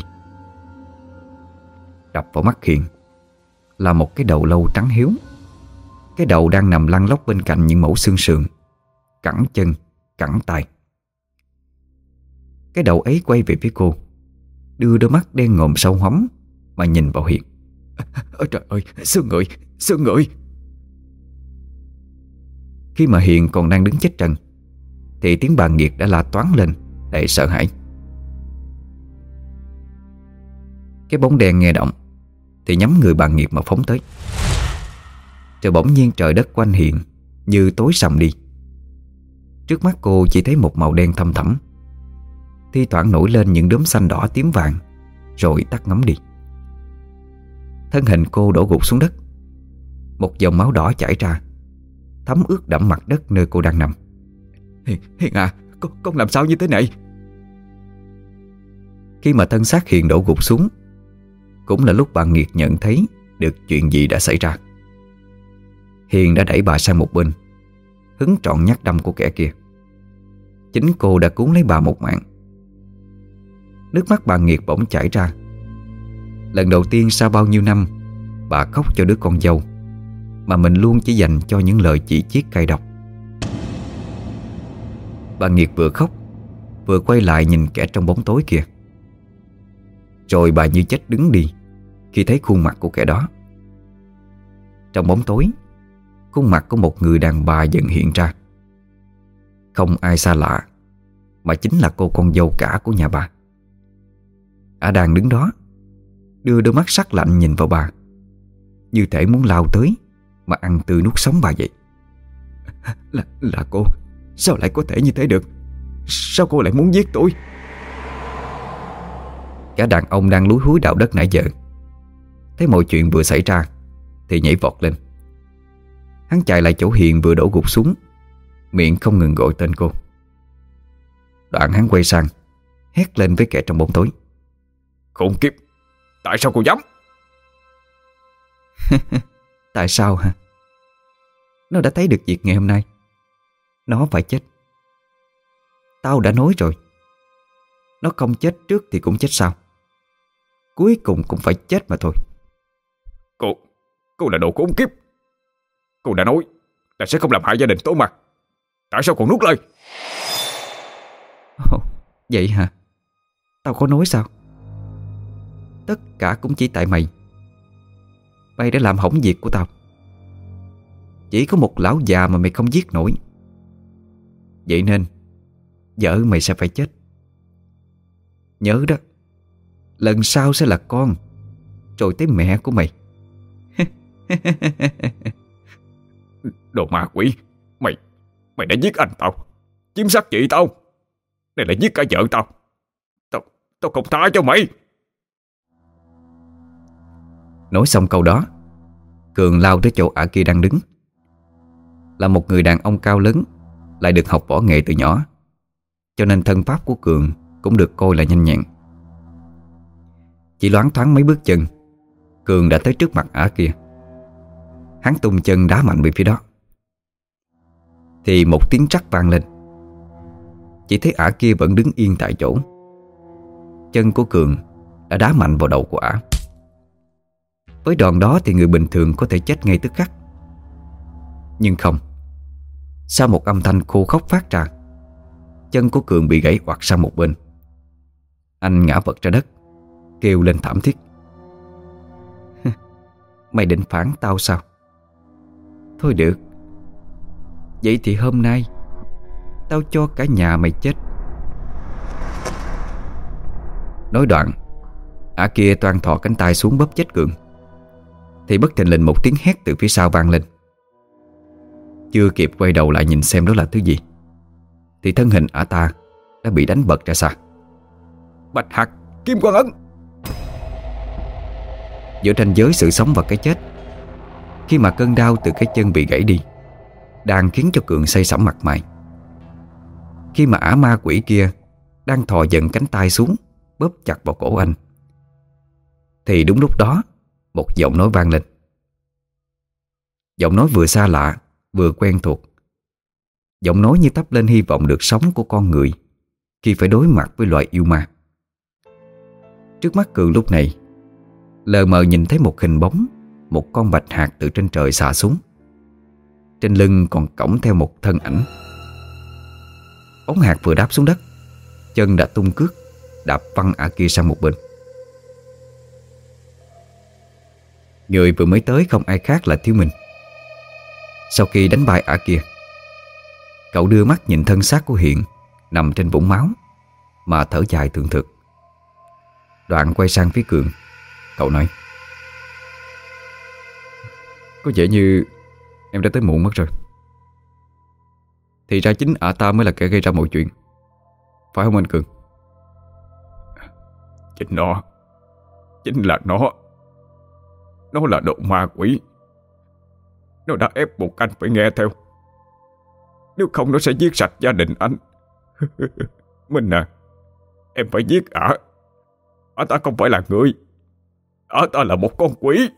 Đập vào mắt Hiền là một cái đầu lâu trắng hiếu. Cái đầu đang nằm lăn lóc bên cạnh những mẩu xương sườn, cẳng chân, cẳng tay. Cái đầu ấy quay về phía cô, đưa đôi mắt đen ngòm sâu hoắm mà nhìn vào Hiền. Ôi trời ơi, xương người, xương người. Khi mà Hiền còn đang đứng chết trần thì tiếng bà Nghiệt đã la toáng lên đầy sợ hãi. Cái bóng đen nghe động thì nhắm người bà Nghiệt mà phóng tới. Rồi bỗng nhiên trời đất quanh Hiền như tối sầm đi. Trước mắt cô chỉ thấy một màu đen thâm thẳm, thi thoảng nổi lên những đốm xanh đỏ tím vàng, rồi tắt ngấm đi. Thân hình cô đổ gục xuống đất. Một dòng máu đỏ chảy ra, thấm ướt đẫm mặt đất nơi cô đang nằm. Hiền à, con làm sao như thế này? Khi mà thân xác Hiền đổ gục xuống, cũng là lúc bà Nghiệt nhận thấy được chuyện gì đã xảy ra. Hiền đã đẩy bà sang một bên, hứng trọn nhát đâm của kẻ kia. Chính cô đã cứu lấy bà một mạng. Nước mắt bà Nghiệt bỗng chảy ra, Lần đầu tiên sau bao nhiêu năm bà khóc cho đứa con dâu mà mình luôn chỉ dành cho những lời chỉ chiết cay độc. Bà Nguyệt vừa khóc vừa quay lại nhìn kẻ trong bóng tối kia. Rồi bà như chết đứng đi khi thấy khuôn mặt của kẻ đó. Trong bóng tối, khuôn mặt của một người đàn bà dần hiện ra. Không ai xa lạ mà chính là cô con dâu cả của nhà bà. Ả đang đứng đó, đưa đôi mắt sắc lạnh nhìn vào bà, như thể muốn lao tới mà ăn tươi nuốt sống bà vậy. Là cô. Sao lại có thể như thế được? Sao cô lại muốn giết tôi? Cả đàn ông đang lúi húi đào đất nãy giờ thấy mọi chuyện vừa xảy ra thì nhảy vọt lên. Hắn chạy lại chỗ Hiền vừa đổ gục xuống, miệng không ngừng gọi tên cô. Đoạn hắn quay sang hét lên với kẻ trong bóng tối: Khốn kiếp! Tại sao cô dám? Tại sao hả? Nó đã thấy được việc ngày hôm nay. Nó phải chết. Tao đã nói rồi, nó không chết trước thì cũng chết sau. Cuối cùng cũng phải chết mà thôi. Cô là đồ khốn kiếp. Cô đã nói là sẽ không làm hại gia đình tôi mà. Tại sao còn nuốt lời? Vậy hả? Tao có nói sao? Tất cả cũng chỉ tại mày. Mày đã làm hỏng việc của tao. Chỉ có một lão già mà mày không giết nổi. Vậy nên vợ mày sẽ phải chết. Nhớ đó, lần sau sẽ là con, rồi tới mẹ của mày. Đồ ma quỷ! Mày đã giết anh tao, chiếm xác chị tao, này lại giết cả vợ tao. Tao không tha cho mày. Nói xong câu đó, Cường lao tới chỗ ả kia đang đứng. Là một người đàn ông cao lớn, lại được học võ nghệ từ nhỏ, cho nên thân pháp của Cường cũng được coi là nhanh nhẹn. Chỉ loáng thoáng mấy bước chân, Cường đã tới trước mặt ả kia. Hắn tung chân đá mạnh về phía đó. Thì một tiếng trắc vang lên. Chỉ thấy ả kia vẫn đứng yên tại chỗ. Chân của Cường đã đá mạnh vào đầu của ả. Với đòn đó thì người bình thường có thể chết ngay tức khắc. Nhưng không. Sau một âm thanh khô khốc phát ra, chân của Cường bị gãy oặt sang một bên. Anh ngã vật ra đất, kêu lên thảm thiết. Mày định phản tao sao? Thôi được. Vậy thì hôm nay tao cho cả nhà mày chết. Nói đoạn, ả kia toan thò cánh tay xuống bóp chết Cường, thì bất thình lình một tiếng hét từ phía sau vang lên. Chưa kịp quay đầu lại nhìn xem đó là thứ gì, thì thân hình ả ta đã bị đánh bật ra xa. Bạch Hạc, Kim Quang Ấn! Giữa ranh giới sự sống và cái chết, khi mà cơn đau từ cái chân bị gãy đi đang khiến cho Cường say sẩm mặt mày, khi mà ả ma quỷ kia đang thò dần cánh tay xuống bóp chặt vào cổ anh, thì đúng lúc đó một giọng nói vang lên. Giọng nói vừa xa lạ vừa quen thuộc. Giọng nói như thắp lên hy vọng được sống của con người khi phải đối mặt với loài yêu ma. Trước mắt Cường lúc này lờ mờ nhìn thấy một hình bóng, một con bạch hạc từ trên trời xả xuống. Trên lưng còn cõng theo một thân ảnh. Bóng hạc vừa đáp xuống đất, chân đã tung cước đạp văng ả kia sang một bên. Người vừa mới tới không ai khác là Thiếu Minh. Sau khi đánh bại ả kia, cậu đưa mắt nhìn thân xác của Hiện nằm trên vũng máu mà thở dài thượng thực. Đoạn quay sang phía Cường, cậu nói: Có vẻ như em đã tới muộn mất rồi. Thì ra chính ả ta mới là kẻ gây ra mọi chuyện, phải không anh Cường? Chính là nó. Nó là đồ ma quỷ. Nó đã ép buộc anh phải nghe theo. Nếu không nó sẽ giết sạch gia đình anh. Minh à, em phải giết ả. Ả ta không phải là người. Ả ta là một con quỷ.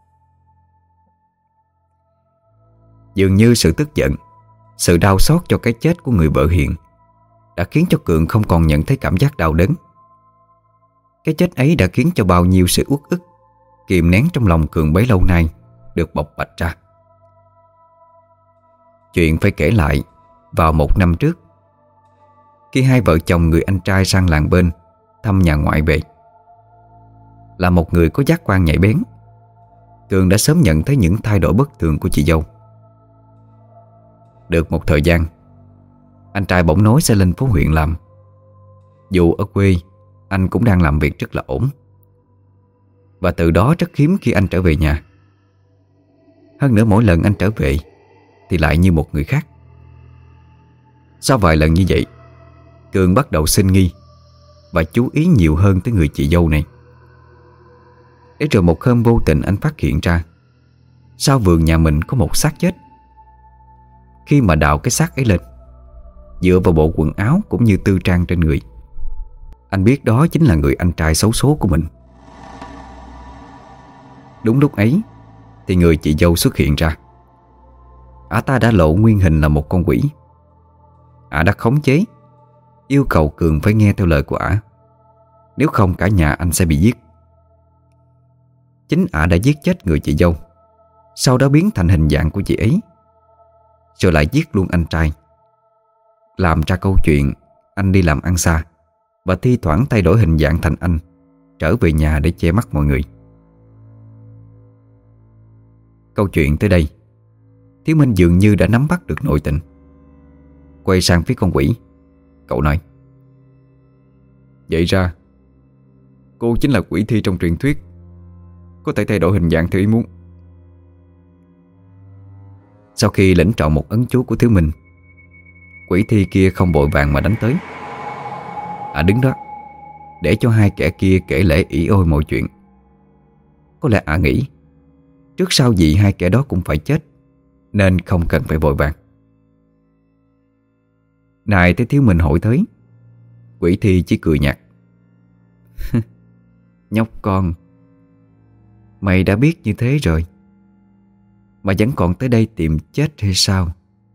Dường như sự tức giận, sự đau xót cho cái chết của người vợ Hiện đã khiến cho Cường không còn nhận thấy cảm giác đau đớn. Cái chết ấy đã khiến cho bao nhiêu sự uất ức kìm nén trong lòng Cường bấy lâu nay được bộc bạch ra. Chuyện phải kể lại vào 1 năm trước, khi hai vợ chồng người anh trai sang làng bên thăm nhà ngoại về. Là một người có giác quan nhạy bén, Cường đã sớm nhận thấy những thay đổi bất thường của chị dâu. Được một thời gian, anh trai bỗng nói sẽ lên phố huyện làm. Dù ở quê, anh cũng đang làm việc rất là ổn, và từ đó rất hiếm khi anh trở về nhà. Hơn nữa mỗi lần anh trở về thì lại như một người khác. Sau vài lần như vậy, Cường bắt đầu sinh nghi và chú ý nhiều hơn tới người chị dâu này. Để rồi một hôm vô tình anh phát hiện ra sau vườn nhà mình có một xác chết. Khi mà đào cái xác ấy lên, dựa vào bộ quần áo cũng như tư trang trên người, anh biết đó chính là người anh trai xấu số của mình. Đúng lúc ấy thì người chị dâu xuất hiện ra. Ả ta đã lộ nguyên hình là một con quỷ. Ả đã khống chế, yêu cầu Cường phải nghe theo lời của Ả, nếu không cả nhà anh sẽ bị giết. Chính Ả đã giết chết người chị dâu, sau đó biến thành hình dạng của chị ấy, rồi lại giết luôn anh trai, làm ra câu chuyện anh đi làm ăn xa và thi thoảng thay đổi hình dạng thành anh, trở về nhà để che mắt mọi người. Câu chuyện tới đây, Thiếu Minh dường như đã nắm bắt được nội tình. Quay sang phía con quỷ, cậu nói: Vậy ra cô chính là quỷ thi trong truyền thuyết, có thể thay đổi hình dạng theo ý muốn. Sau khi lĩnh trọn một ấn chú của Thiếu Minh, quỷ thi kia không vội vàng mà đánh tới. Ả đứng đó để cho hai kẻ kia kể lể ỉ ôi mọi chuyện. Có lẽ Ả nghĩ trước sau gì hai kẻ đó cũng phải chết, nên không cần phải vội vàng. Này thấy Thiếu Minh hội tới, quỷ thi chỉ cười nhạt: Nhóc con, mày đã biết như thế rồi mà vẫn còn tới đây tìm chết hay sao?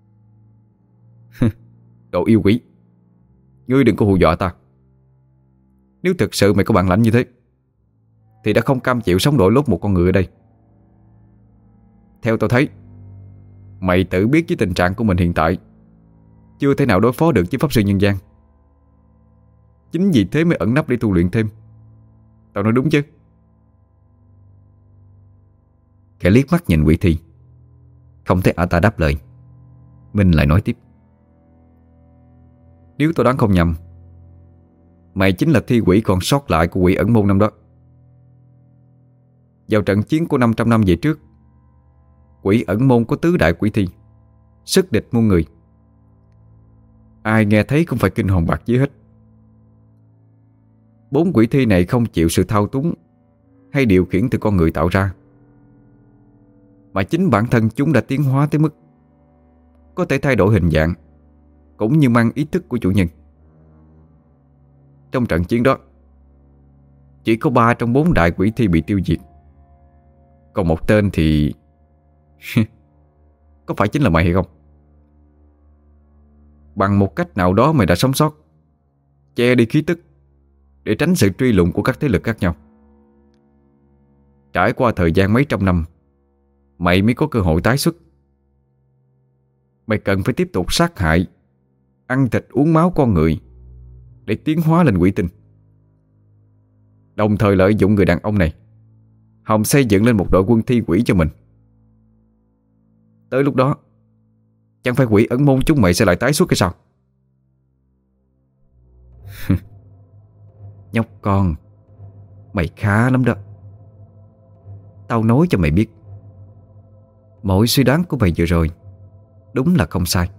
Đồ yêu quỷ, ngươi đừng có hù dọa ta. Nếu thực sự mày có bản lãnh như thế thì đã không cam chịu sống đổi lốt một con người ở đây. Theo tao thấy, mày tự biết với tình trạng của mình hiện tại chưa thể nào đối phó được với pháp sư nhân gian. Chính vì thế mới ẩn nấp để tu luyện thêm. Tao nói đúng chứ? Khẽ liếc mắt nhìn quỷ thi, không thấy Ả ta đáp lời. Minh lại nói tiếp: Nếu tao đoán không nhầm, mày chính là thi quỷ còn sót lại của quỷ ẩn môn năm đó. Vào trận chiến của 500 năm về trước, quỷ ẩn môn có tứ đại quỷ thi, sức địch muôn người. Ai nghe thấy cũng phải kinh hồn bạt vía hết. 4 quỷ thi này không chịu sự thao túng hay điều khiển từ con người tạo ra, mà chính bản thân chúng đã tiến hóa tới mức có thể thay đổi hình dạng cũng như mang ý thức của chủ nhân. Trong trận chiến đó, chỉ có 3 trong 4 đại quỷ thi bị tiêu diệt, còn một tên thì có phải chính là mày hay không? Bằng một cách nào đó mày đã sống sót, che đi khí tức để tránh sự truy lùng của các thế lực khác nhau. Trải qua thời gian mấy trăm năm, mày mới có cơ hội tái xuất. Mày cần phải tiếp tục sát hại, ăn thịt uống máu con người để tiến hóa lên quỷ tinh, đồng thời lợi dụng người đàn ông này hòng xây dựng lên một đội quân thi quỷ cho mình. Tới lúc đó, chẳng phải quỷ ẩn môn chúng mày sẽ lại tái xuất hay sao? Nhóc con, mày khá lắm đó. Tao nói cho mày biết, mọi suy đoán của mày vừa rồi đúng là không sai.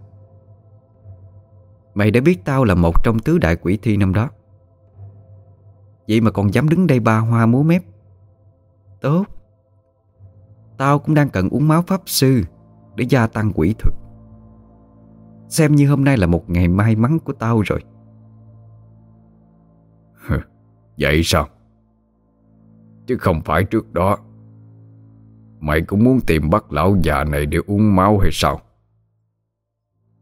Mày đã biết tao là một trong tứ đại quỷ thi năm đó, vậy mà còn dám đứng đây ba hoa múa mép. Tốt, tao cũng đang cần uống máu pháp sư để gia tăng quỷ thuật. Xem như hôm nay là một ngày may mắn của tao rồi. Vậy sao? Chứ không phải trước đó mày cũng muốn tìm bắt lão già này để uống máu hay sao?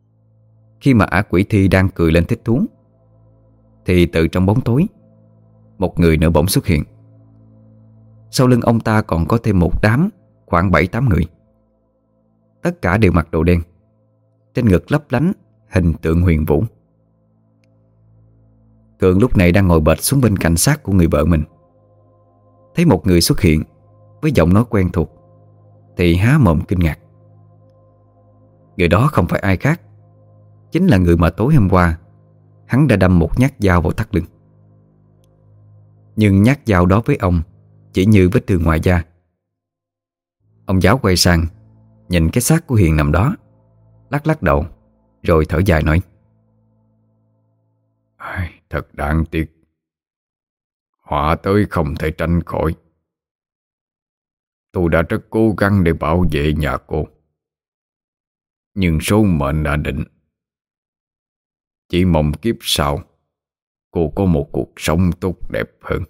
Khi mà ả quỷ thi đang cười lên thích thú, thì từ trong bóng tối, một người nữa bỗng xuất hiện. Sau lưng ông ta còn có thêm một đám khoảng 7-8 người. Tất cả đều mặc đồ đen, trên ngực lấp lánh hình tượng Huyền Vũ. Cường lúc này đang ngồi bệt xuống bên cạnh xác của người vợ mình. Thấy một người xuất hiện với giọng nói quen thuộc thì há mồm kinh ngạc. Người đó không phải ai khác, chính là người mà tối hôm qua hắn đã đâm một nhát dao vào thắt lưng. Nhưng nhát dao đó với ông chỉ như vết thương ngoài da. Ông giáo quay sang nhìn cái xác của Hiền nằm đó, lắc lắc đầu rồi thở dài nói: Thật đáng tiếc, họa tới không thể tránh khỏi. Tôi đã rất cố gắng để bảo vệ nhà cô, nhưng số mệnh đã định. Chỉ mong kiếp sau cô có một cuộc sống tốt đẹp hơn.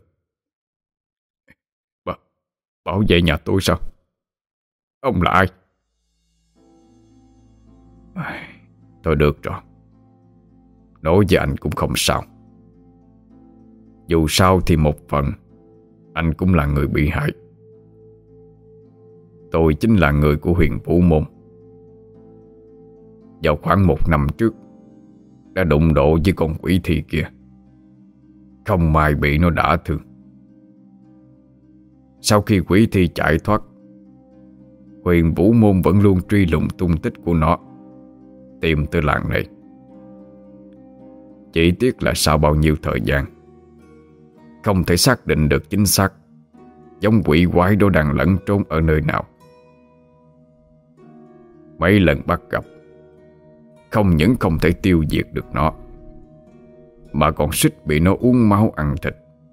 Bảo vệ nhà tôi sao? Ông là ai? Thôi được rồi, nói với anh cũng không sao. Dù sao thì một phần anh cũng là người bị hại. Tôi chính là người của Huyền Vũ Môn. Vào khoảng 1 năm trước đã đụng độ với con quỷ thi kia, không may bị nó đả thương. Sau khi quỷ thi chạy thoát, Huyền Vũ Môn vẫn luôn truy lùng tung tích của nó, tìm tới làng này. Chỉ tiếc là sau bao nhiêu thời gian không thể xác định được chính xác giống quỷ quái đó đang lẫn trốn ở nơi nào. Mấy lần bắt gặp, không những không thể tiêu diệt được nó, mà còn suýt bị nó uống máu ăn thịt.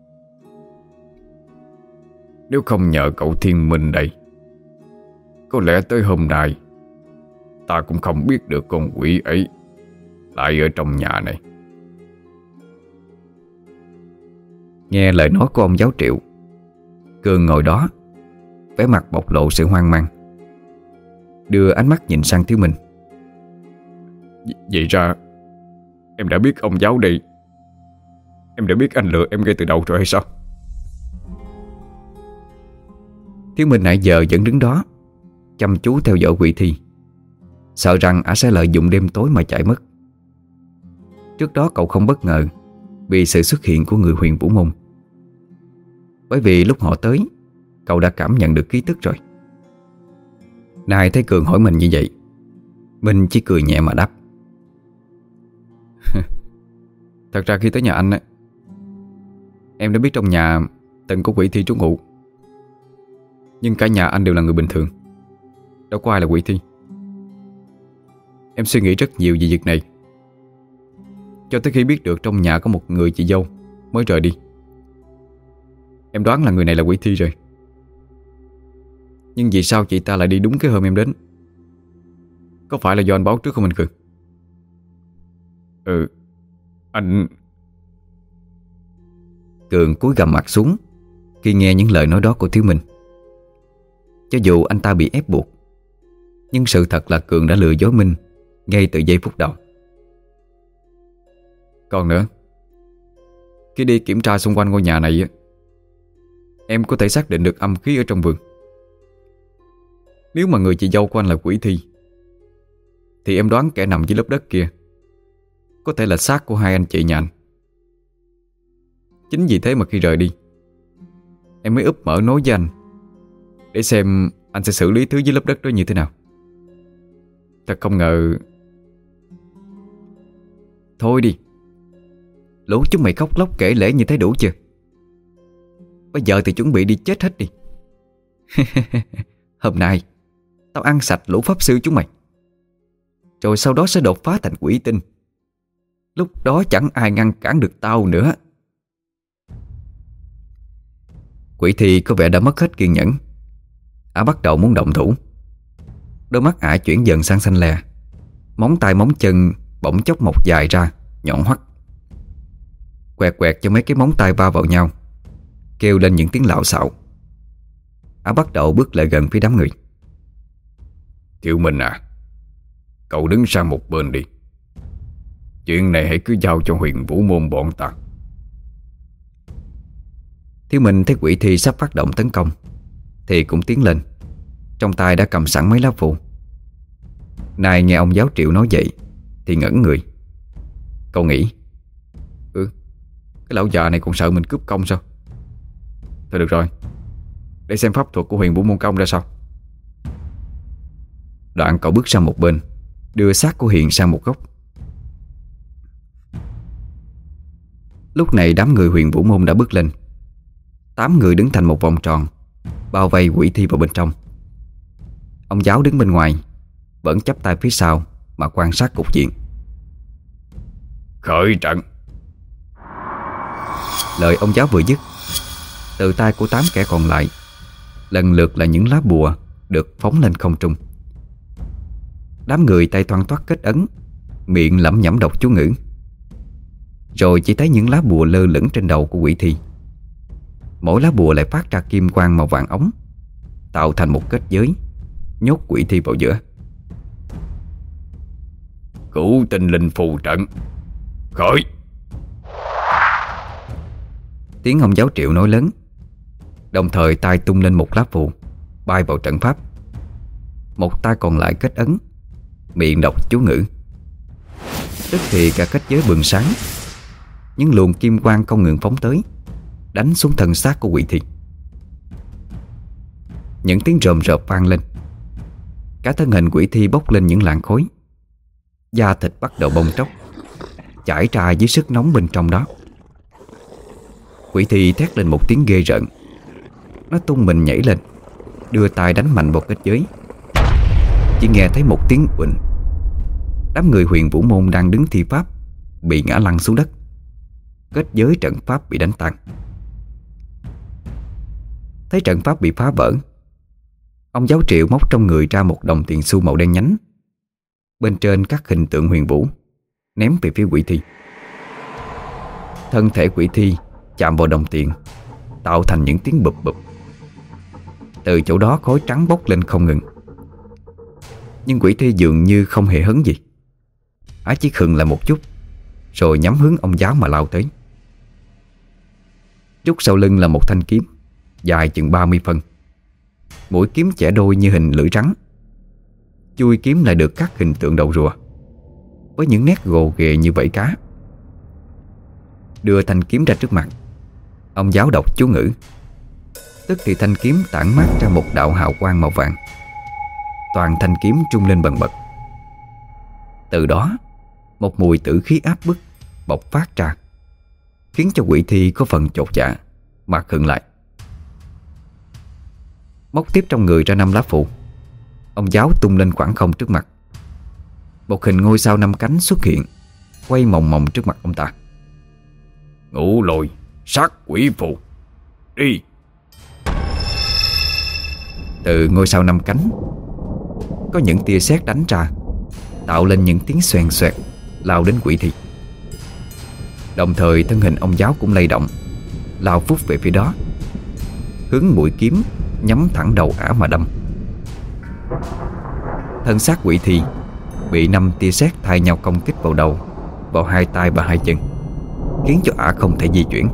Nếu không nhờ cậu Thiên Minh đây, có lẽ tới hôm nay ta cũng không biết được con quỷ ấy lại ở trong nhà này. Nghe lời nói của ông giáo Triệu, Cường ngồi đó vẻ mặt bộc lộ sự hoang mang, đưa ánh mắt nhìn sang Thiếu Minh. Vậy ra em đã biết ông giáo đây. Em đã biết anh lừa em ngay từ đầu rồi hay sao? Thiếu Minh nãy giờ vẫn đứng đó chăm chú theo dõi quỷ thi, sợ rằng ả sẽ lợi dụng đêm tối mà chạy mất. Trước đó cậu không bất ngờ vì sự xuất hiện của người Huyền Vũ Môn, bởi vì lúc họ tới, cậu đã cảm nhận được khí tức rồi. Nay thấy Cường hỏi mình như vậy, Minh chỉ cười nhẹ mà đáp: Thật ra khi tới nhà anh á, em đã biết trong nhà từng có quỷ thi trú ngụ. Nhưng cả nhà anh đều là người bình thường, đâu có ai là quỷ thi. Em suy nghĩ rất nhiều về việc này, cho tới khi biết được trong nhà có một người chị dâu mới rời đi. Em đoán là người này là quỷ thi rồi. Nhưng vì sao chị ta lại đi đúng cái hôm em đến? Có phải là do anh báo trước không anh Cường? Anh... Cường cúi gằm mặt xuống khi nghe những lời nói đó của Thiếu Minh. Cho dù anh ta bị ép buộc, nhưng sự thật là Cường đã lừa dối Minh ngay từ giây phút đầu. Còn nữa, khi đi kiểm tra xung quanh ngôi nhà này, em có thể xác định được âm khí ở trong vườn. Nếu mà người chị dâu của anh là quỷ thi, thì em đoán kẻ nằm dưới lớp đất kia có thể là xác của hai anh chị nhà anh. Chính vì thế mà khi rời đi, em mới úp mở nói với anh để xem anh sẽ xử lý thứ dưới lớp đất đó như thế nào. Thật không ngờ. Thôi đi, lũ chúng mày khóc lóc kể lể như thế đủ chưa? Bây giờ thì chuẩn bị đi chết hết đi. Hôm nay tao ăn sạch lũ pháp sư chúng mày, rồi sau đó sẽ đột phá thành quỷ tinh. Lúc đó chẳng ai ngăn cản được tao nữa. Quỷ thi có vẻ đã mất hết kiên nhẫn. Ả bắt đầu muốn động thủ. Đôi mắt ả chuyển dần sang xanh lè, móng tay móng chân bỗng chốc mọc dài ra, nhọn hoắt. Quẹt quẹt cho mấy cái móng tay va vào nhau, kêu lên những tiếng lạo xạo. Ả bắt đầu bước lại gần phía đám người. Thiếu Minh à, cậu đứng sang một bên đi. Chuyện này hãy cứ giao cho Huyền Vũ Môn bọn ta. Thiếu Minh thấy quỷ thi sắp phát động tấn công thì cũng tiến lên, trong tay đã cầm sẵn mấy lá phù. Nay nghe ông giáo triệu nói vậy thì ngẩn người. Cậu nghĩ cái lão già này còn sợ mình cướp công sao? Thôi được rồi, để xem pháp thuật của Huyền Vũ Môn Công ra sao. Đoạn cậu bước sang một bên, đưa xác của Hiền sang một góc. Lúc này đám người Huyền Vũ Môn đã bước lên. 8 người đứng thành một vòng tròn, bao vây quỷ thi vào bên trong. Ông giáo đứng bên ngoài, vẫn chắp tay phía sau mà quan sát cục diện. Khởi trận. Lời ông giáo vừa dứt, từ tay của 8 kẻ còn lại lần lượt là những lá bùa được phóng lên không trung. Đám người tay thoăn thoắt kết ấn, miệng lẩm nhẩm đọc chú ngữ. Rồi chỉ thấy những lá bùa lơ lửng trên đầu của quỷ thi. Mỗi lá bùa lại phát ra kim quang màu vàng ống, tạo thành một kết giới, nhốt quỷ thi vào giữa. Cửu tinh linh phù trận. Khởi. Tiếng ông giáo triệu nói lớn, đồng thời tay tung lên một lá phù bay vào trận pháp. Một tay còn lại kết ấn, miệng đọc chú ngữ. Tức thì cả kết giới bừng sáng, những luồng kim quang không ngừng phóng tới, đánh xuống thân xác của quỷ thi. Những tiếng rộm rợp vang lên. Cả thân hình quỷ thi bốc lên những làn khói, da thịt bắt đầu bong tróc, chảy ra dưới sức nóng bên trong đó. Quỷ thi thét lên một tiếng ghê rợn. Nó tung mình nhảy lên, đưa tay đánh mạnh vào kết giới. Chỉ nghe thấy một tiếng uỳnh. Đám người Huyền Vũ Môn đang đứng thi pháp bị ngã lăn xuống đất. Kết giới trận pháp bị đánh tan. Thấy trận pháp bị phá vỡ, ông giáo triệu móc trong người ra một đồng tiền xu màu đen nhánh, bên trên các hình tượng huyền vũ, ném về phía quỷ thi. Thân thể quỷ thi chạm vào đồng tiền, tạo thành những tiếng bụp bụp. Từ chỗ đó khói trắng bốc lên không ngừng. Nhưng quỷ thi dường như không hề hấn gì. Á chỉ khựng lại một chút, rồi nhắm hướng ông giáo mà lao tới. Trúc sau lưng là một thanh kiếm dài chừng 30 phân. Mũi kiếm chẻ đôi như hình lưỡi rắn. Chui kiếm lại được các hình tượng đầu rùa, với những nét gồ ghề như vảy cá. Đưa thanh kiếm ra trước mặt, ông giáo đọc chú ngữ. Tức thì thanh kiếm tản mát ra một đạo hào quang màu vàng. Toàn thanh kiếm trung lên bần bật. Từ đó một mùi tử khí áp bức bộc phát ra, khiến cho quỷ thi có phần chột dạ mà khựng lại. Móc tiếp trong người ra 5 lá phù, ông giáo tung lên khoảng không trước mặt. Một hình ngôi sao 5 cánh xuất hiện, quay mòng mòng trước mặt ông ta. Ngũ lôi sát quỷ phù, đi. Từ ngôi sao 5 cánh có những tia sét đánh ra, tạo lên những tiếng xoèn xoẹt lao đến quỷ thi. Đồng thời thân hình ông giáo cũng lay động, lao vút về phía đó, hướng mũi kiếm nhắm thẳng đầu ả mà đâm. Thân xác quỷ thi bị 5 tia sét thay nhau công kích vào đầu, vào 2 tay và 2 chân, khiến cho ả không thể di chuyển.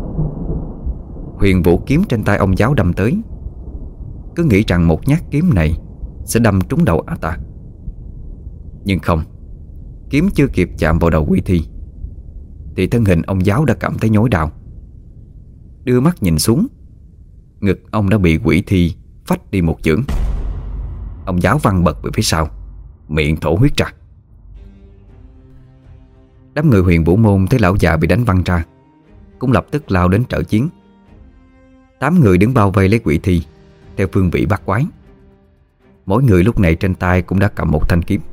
Huyền vũ kiếm trên tay ông giáo đâm tới, cứ nghĩ rằng một nhát kiếm này sẽ đâm trúng đầu ả ta. Nhưng không, kiếm chưa kịp chạm vào đầu quỷ thi thì thân hình ông giáo đã cảm thấy nhói đau. Đưa mắt nhìn xuống, ngực ông đã bị quỷ thi phách đi một chưởng. Ông giáo văng bật về phía sau, miệng thổ huyết ra. Đám người Huyền Vũ Môn thấy lão già bị đánh văng ra, cũng lập tức lao đến trợ chiến. 8 người đứng bao vây lấy quỷ thi theo phương vị bắt quái. Mỗi người lúc này trên tay cũng đã cầm một thanh kiếm.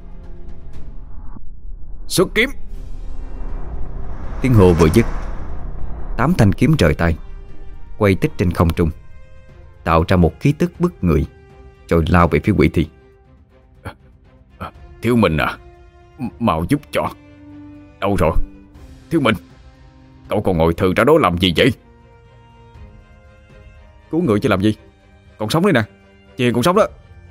Xuất kiếm. Tiếng hô vừa dứt, 8 thanh kiếm rời tay, quay tích trên không trung, tạo ra một khí tức bức người, rồi lao về phía quỷ thi. Thiếu Minh à, mau giúp cho. Đâu rồi Thiếu Minh? Cậu còn ngồi thừ ra đó làm gì vậy? Cứu người chứ làm gì, còn sống đấy nè. Chị Hiền còn sống đó.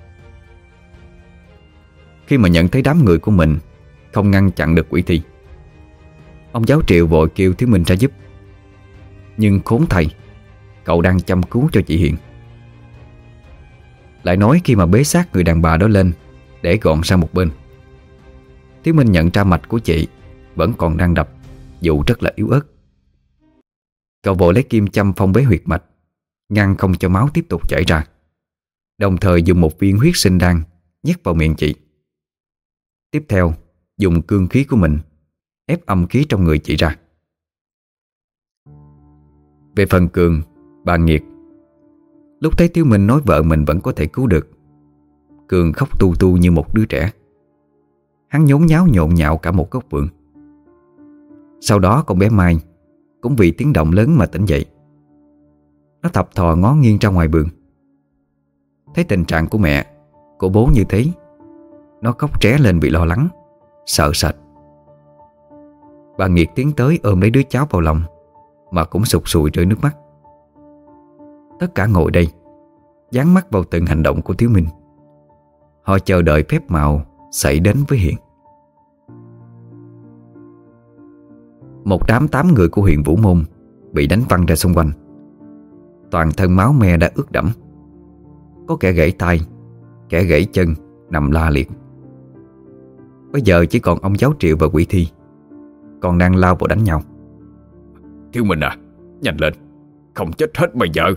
Khi mà nhận thấy đám người của mình không ngăn chặn được quỷ thi, ông giáo triệu vội kêu Thiếu Minh ra giúp. Nhưng khốn thay, cậu đang chăm cứu cho chị Hiền. Lại nói khi mà bế xác người đàn bà đó lên để gọn sang một bên, Thiếu Minh nhận ra mạch của chị vẫn còn đang đập, dù rất là yếu ớt. Cậu vội lấy kim châm phong bế huyệt mạch, ngăn không cho máu tiếp tục chảy ra, đồng thời dùng một viên huyết sinh đan nhét vào miệng chị. Tiếp theo dùng cương khí của mình ép âm khí trong người chị ra. Về phần Cường, bà Nghiệt, lúc thấy Thiếu Minh nói vợ mình vẫn có thể cứu được, Cường khóc tu tu như một đứa trẻ. Hắn nhốn nháo nhộn nhạo cả một góc vườn. Sau đó con bé Mai cũng vì tiếng động lớn mà tỉnh dậy. Nó thập thò ngó nghiêng ra ngoài vườn. Thấy tình trạng của mẹ, của bố như thế, nó khóc ré lên vì lo lắng, sợ sệt. Bà Nghiệt tiến tới ôm lấy đứa cháu vào lòng mà cũng sụt sùi rơi nước mắt. Tất cả ngồi đây dán mắt vào từng hành động của Thiếu Minh. Họ chờ đợi phép màu xảy đến với Hiền. Một đám 8 người của huyện Vũ Môn bị đánh văng ra xung quanh. Toàn thân máu me đã ướt đẫm. Có kẻ gãy tay, kẻ gãy chân, nằm la liệt. Bây giờ chỉ còn ông giáo Triệu và Quỷ Thi còn đang lao vào đánh nhau. Thiếu Minh à, nhanh lên, không chết hết bây giờ.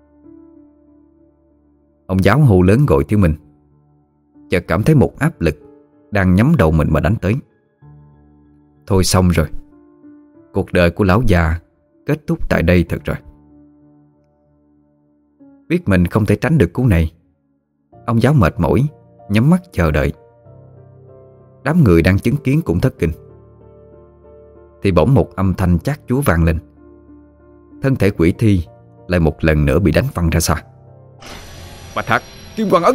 Ông giáo hô lớn gọi Thiếu Minh. Chợt cảm thấy một áp lực đang nhắm đầu mình mà đánh tới. Thôi xong rồi, cuộc đời của lão già kết thúc tại đây thật rồi. Biết mình không thể tránh được cú này, ông giáo mệt mỏi nhắm mắt chờ đợi. Đám người đang chứng kiến cũng thất kinh. Thì bỗng một âm thanh chát chúa vang lên. Thân thể Quỷ Thi lại một lần nữa bị đánh văng ra xa. Bạch Hạc, Kim Quang Ấn.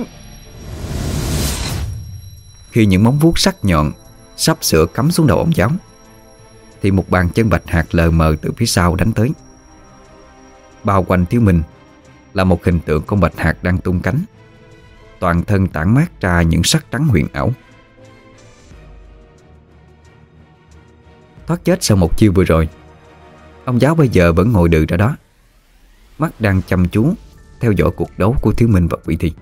Khi những móng vuốt sắc nhọn sắp sửa cắm xuống đầu ông giáo, thì một bàn chân Bạch Hạc lờ mờ từ phía sau đánh tới. Bao quanh Thiếu Minh là một hình tượng con Bạch Hạc đang tung cánh, toàn thân tản mát ra những sắc trắng huyền ảo. Thoát chết sau một chiêu vừa rồi, ông giáo bây giờ vẫn ngồi đừ ra đó, mắt đang chăm chú theo dõi cuộc đấu của Thiếu Minh và Quỷ Thi.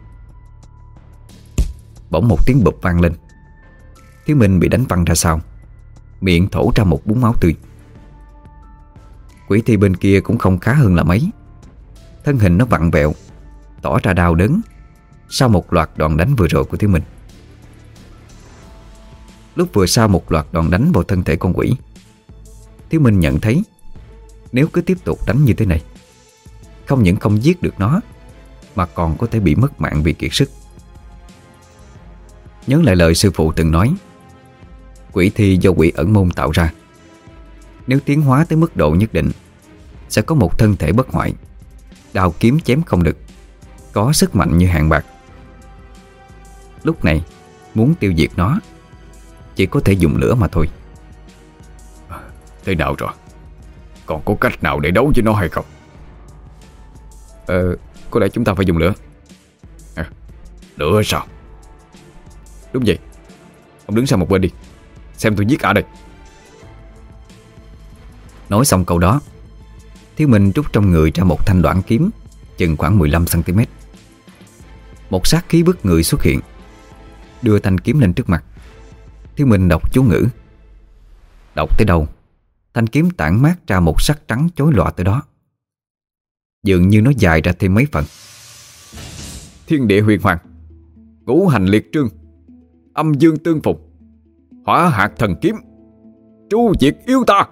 Bỗng một tiếng bụp vang lên. Thiếu Minh bị đánh văng ra sau, miệng thổ ra một búng máu tươi. Quỷ Thi bên kia cũng không khá hơn là mấy. Thân hình nó vặn vẹo, tỏ ra đau đớn sau một loạt đòn đánh vừa rồi của Thiếu Minh. Lúc vừa sau một loạt đòn đánh vào thân thể con quỷ, Thiếu Minh nhận thấy nếu cứ tiếp tục đánh như thế này, không những không giết được nó mà còn có thể bị mất mạng vì kiệt sức. Nhớ lại lời sư phụ từng nói, quỷ thi do quỷ ẩn môn tạo ra. Nếu tiến hóa tới mức độ nhất định, sẽ có một thân thể bất hoại, đao kiếm chém không được, có sức mạnh như hàng bạc. Lúc này muốn tiêu diệt nó chỉ có thể dùng lửa mà thôi. Thế nào rồi? Còn có cách nào để đấu với nó hay không? Có lẽ chúng ta phải dùng lửa. Lửa sao? Đúng vậy. Ông đứng sang một bên đi, xem tôi giết ả đây. Nói xong câu đó, Thiếu Minh rút trong người ra một thanh đoạn kiếm chừng khoảng 15cm. Một sát khí bức người xuất hiện, đưa thanh kiếm lên trước mặt. Thiếu Minh đọc chú ngữ. Đọc tới đâu, thanh kiếm tản mát ra một sắc trắng chói lòa tới đó. Dường như nó dài ra thêm mấy phần. Thiên địa huyền hoàng, ngũ hành liệt trương, âm dương tương phục, hỏa hạt thần kiếm, tru diệt yêu tà.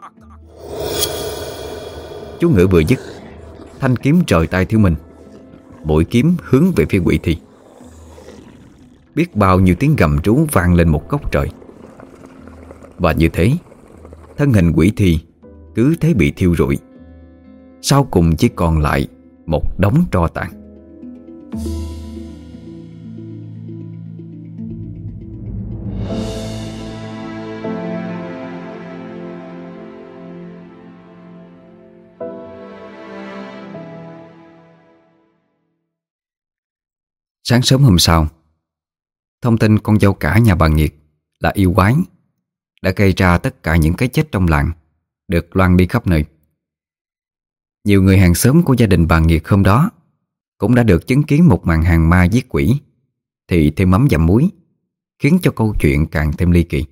Chú ngữ vừa dứt, thanh kiếm rời tay Thiếu Minh, mũi kiếm hướng về phía Quỷ Thi. Biết bao nhiêu tiếng gầm rú vang lên một góc trời. Và như thế, thân hình Quỷ Thi cứ thế bị thiêu rụi, sau cùng chỉ còn lại một đống tro tàn. Sáng sớm hôm sau, thông tin con dâu cả nhà bà Nghiệt là yêu quái đã gây ra tất cả những cái chết trong làng được loan đi khắp nơi. Nhiều người hàng xóm của gia đình bà Nghiệt hôm đó cũng đã được chứng kiến một màn hàng ma giết quỷ thì thêm mắm dặm muối, khiến cho câu chuyện càng thêm ly kỳ.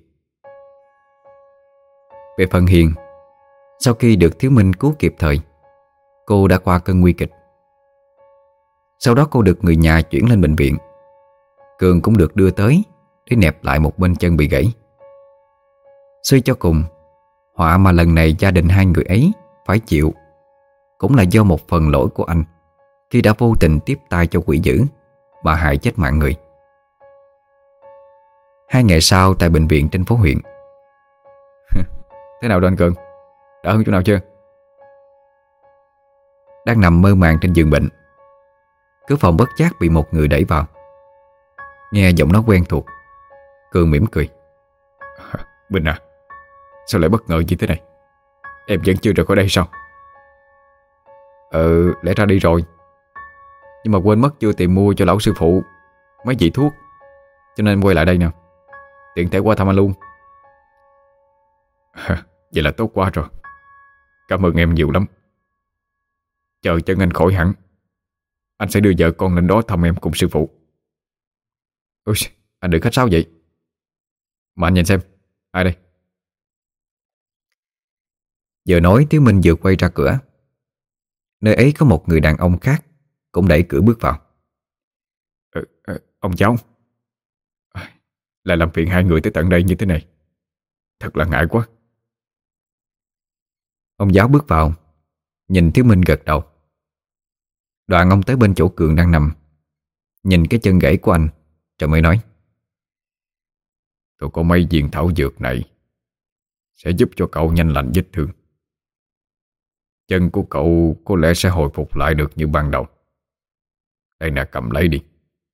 Về phần Hiền, sau khi được Thiếu Minh cứu kịp thời, cô đã qua cơn nguy kịch. Sau đó cô được người nhà chuyển lên bệnh viện. Cường cũng được đưa tới để nẹp lại một bên chân bị gãy. Suy cho cùng, họa mà lần này gia đình hai người ấy phải chịu cũng là do một phần lỗi của anh khi đã vô tình tiếp tay cho quỷ dữ mà hại chết mạng người. 2 ngày sau tại bệnh viện trên phố huyện. Thế nào rồi anh Cường? Đỡ hơn chỗ nào chưa? Đang nằm mơ màng trên giường bệnh, cửa phòng bất giác bị một người đẩy vào. Nghe giọng nói quen thuộc, Cường mỉm cười. Bình à, sao lại bất ngờ như thế này? Em vẫn chưa rời khỏi đây sao? Lẽ ra đi rồi, nhưng mà quên mất chưa tìm mua cho lão sư phụ mấy vị thuốc, cho nên quay lại đây nè, tiện thể qua thăm anh luôn. Vậy là tốt quá rồi. Cảm ơn em nhiều lắm. Chờ chân anh khỏi hẳn, anh sẽ đưa vợ con lên đó thăm em cùng sư phụ. Ôi, anh đừng khách sáo vậy. Mà anh nhìn xem, ai đây? Vừa nói Thiếu Minh vừa quay ra cửa. Nơi ấy có một người đàn ông khác cũng đẩy cửa bước vào. Ông cháu, lại làm phiền hai người tới tận đây như thế này, thật là ngại quá. Ông giáo bước vào, nhìn Thiếu Minh gật đầu. Đoạn ông tới bên chỗ Cường đang nằm, nhìn cái chân gãy của anh rồi mới nói: Tôi có mấy viên thảo dược này sẽ giúp cho cậu nhanh lành vết thương. Chân của cậu có lẽ sẽ hồi phục lại được như ban đầu. Đây nè, cầm lấy đi.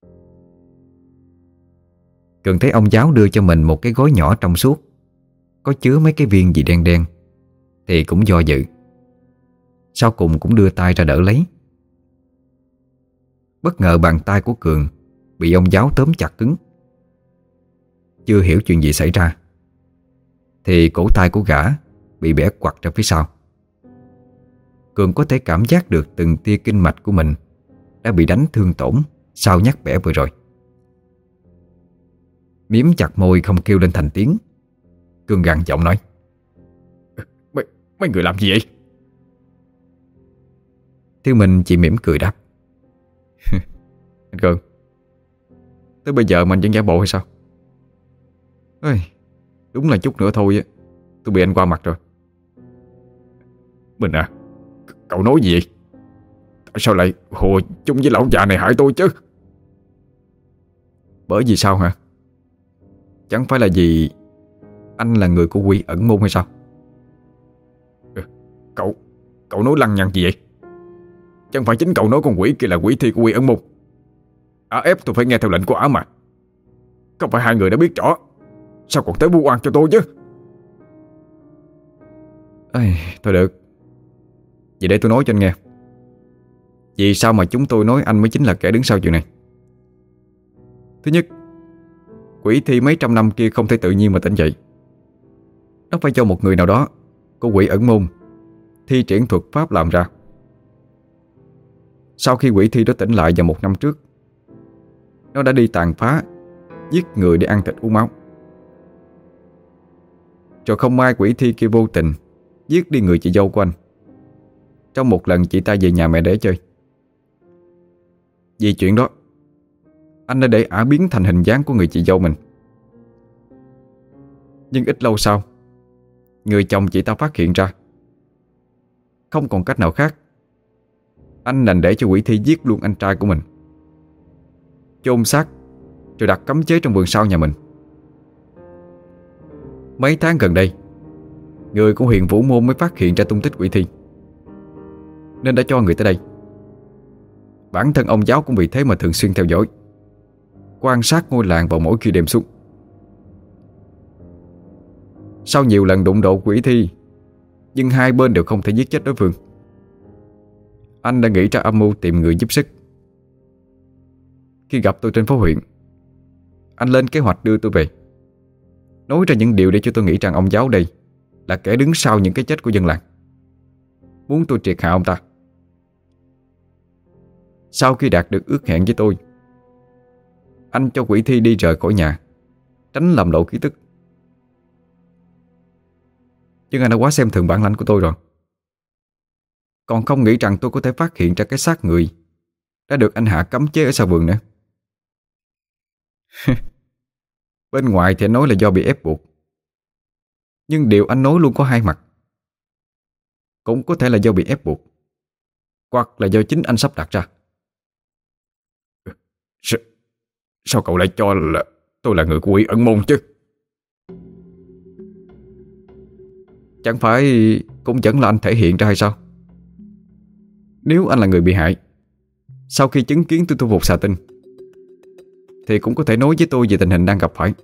Cường thấy ông giáo đưa cho mình một cái gói nhỏ trong suốt, có chứa mấy cái viên gì đen đen, thì cũng do dự. Sau cùng cũng đưa tay ra đỡ lấy. Bất ngờ bàn tay của Cường bị ông giáo tóm chặt cứng. Chưa hiểu chuyện gì xảy ra thì cổ tay của gã bị bẻ quặt ra phía sau. Cường có thể cảm giác được từng tia kinh mạch của mình đã bị đánh thương tổn sau nhát bẻ vừa rồi. Miếm chặt môi không kêu lên thành tiếng, Cường gằn giọng nói: Mấy người làm gì vậy? Thiếu Minh chỉ mỉm cười đáp: Anh Cường, tới bây giờ mà anh vẫn giả bộ hay sao? Ê, đúng là chút nữa thôi á, tôi bị anh qua mặt rồi. Bình à, cậu nói gì vậy? Tại sao lại hồ chung với lão già này hại tôi chứ? Bởi vì sao hả? Chẳng phải là vì anh là người của quỷ ẩn môn hay sao? Cậu nói lăng nhăng gì vậy? Chẳng phải chính cậu nói con quỷ kia là quỷ thi của quỷ ẩn môn. Ả ép tôi phải nghe theo lệnh của ả mà. Không phải hai người đã biết rõ, sao còn tới vu oan cho tôi chứ? Ê, thôi được. Vậy để tôi nói cho anh nghe. Vì sao mà chúng tôi nói anh mới chính là kẻ đứng sau chuyện này? Thứ nhất, quỷ thi mấy trăm năm kia không thể tự nhiên mà tỉnh dậy. Nó phải cho một người nào đó có quỷ ẩn môn thi triển thuật pháp làm ra. Sau khi quỷ thi đó tỉnh lại vào 1 năm trước, nó đã đi tàn phá, giết người để ăn thịt uống máu. Rồi không may quỷ thi kia vô tình giết đi người chị dâu của anh trong một lần chị ta về nhà mẹ đẻ chơi. Vì chuyện đó, anh đã để ả biến thành hình dáng của người chị dâu mình. Nhưng ít lâu sau, người chồng chị ta phát hiện ra. Không còn cách nào khác, anh đành để cho quỷ thi giết luôn anh trai của mình, chôn xác rồi đặt cấm chế trong vườn sau nhà mình. Mấy tháng gần đây, người của huyện Vũ Môn mới phát hiện ra tung tích quỷ thi, nên đã cho người tới đây. Bản thân ông giáo cũng vì thế mà thường xuyên theo dõi, quan sát ngôi làng vào mỗi khi đêm xuống. Sau nhiều lần đụng độ quỷ thi, nhưng hai bên đều không thể giết chết đối phương, anh đã nghĩ ra âm mưu tìm người giúp sức. Khi gặp tôi trên phố huyện, anh lên kế hoạch đưa tôi về, nói ra những điều để cho tôi nghĩ rằng ông giáo đây là kẻ đứng sau những cái chết của dân làng, muốn tôi triệt hạ ông ta. Sau khi đạt được ước hẹn với tôi, anh cho quỷ thi đi rời khỏi nhà, tránh làm lộ khí tức. Nhưng anh đã quá xem thường bản lãnh của tôi rồi. Còn không nghĩ rằng tôi có thể phát hiện ra cái xác người đã được anh Hạ cấm chế ở sau vườn nữa. Bên ngoài thì anh nói là do bị ép buộc, nhưng điều anh nói luôn có hai mặt. Cũng có thể là do bị ép buộc, hoặc là do chính anh sắp đặt ra. Sao cậu lại cho là tôi là người của Quỷ Ẩn Môn chứ? Chẳng phải cũng vẫn là anh thể hiện ra hay sao? Nếu anh là người bị hại, sau khi chứng kiến tôi thu phục xà tinh, thì cũng có thể nói với tôi về tình hình đang gặp phải.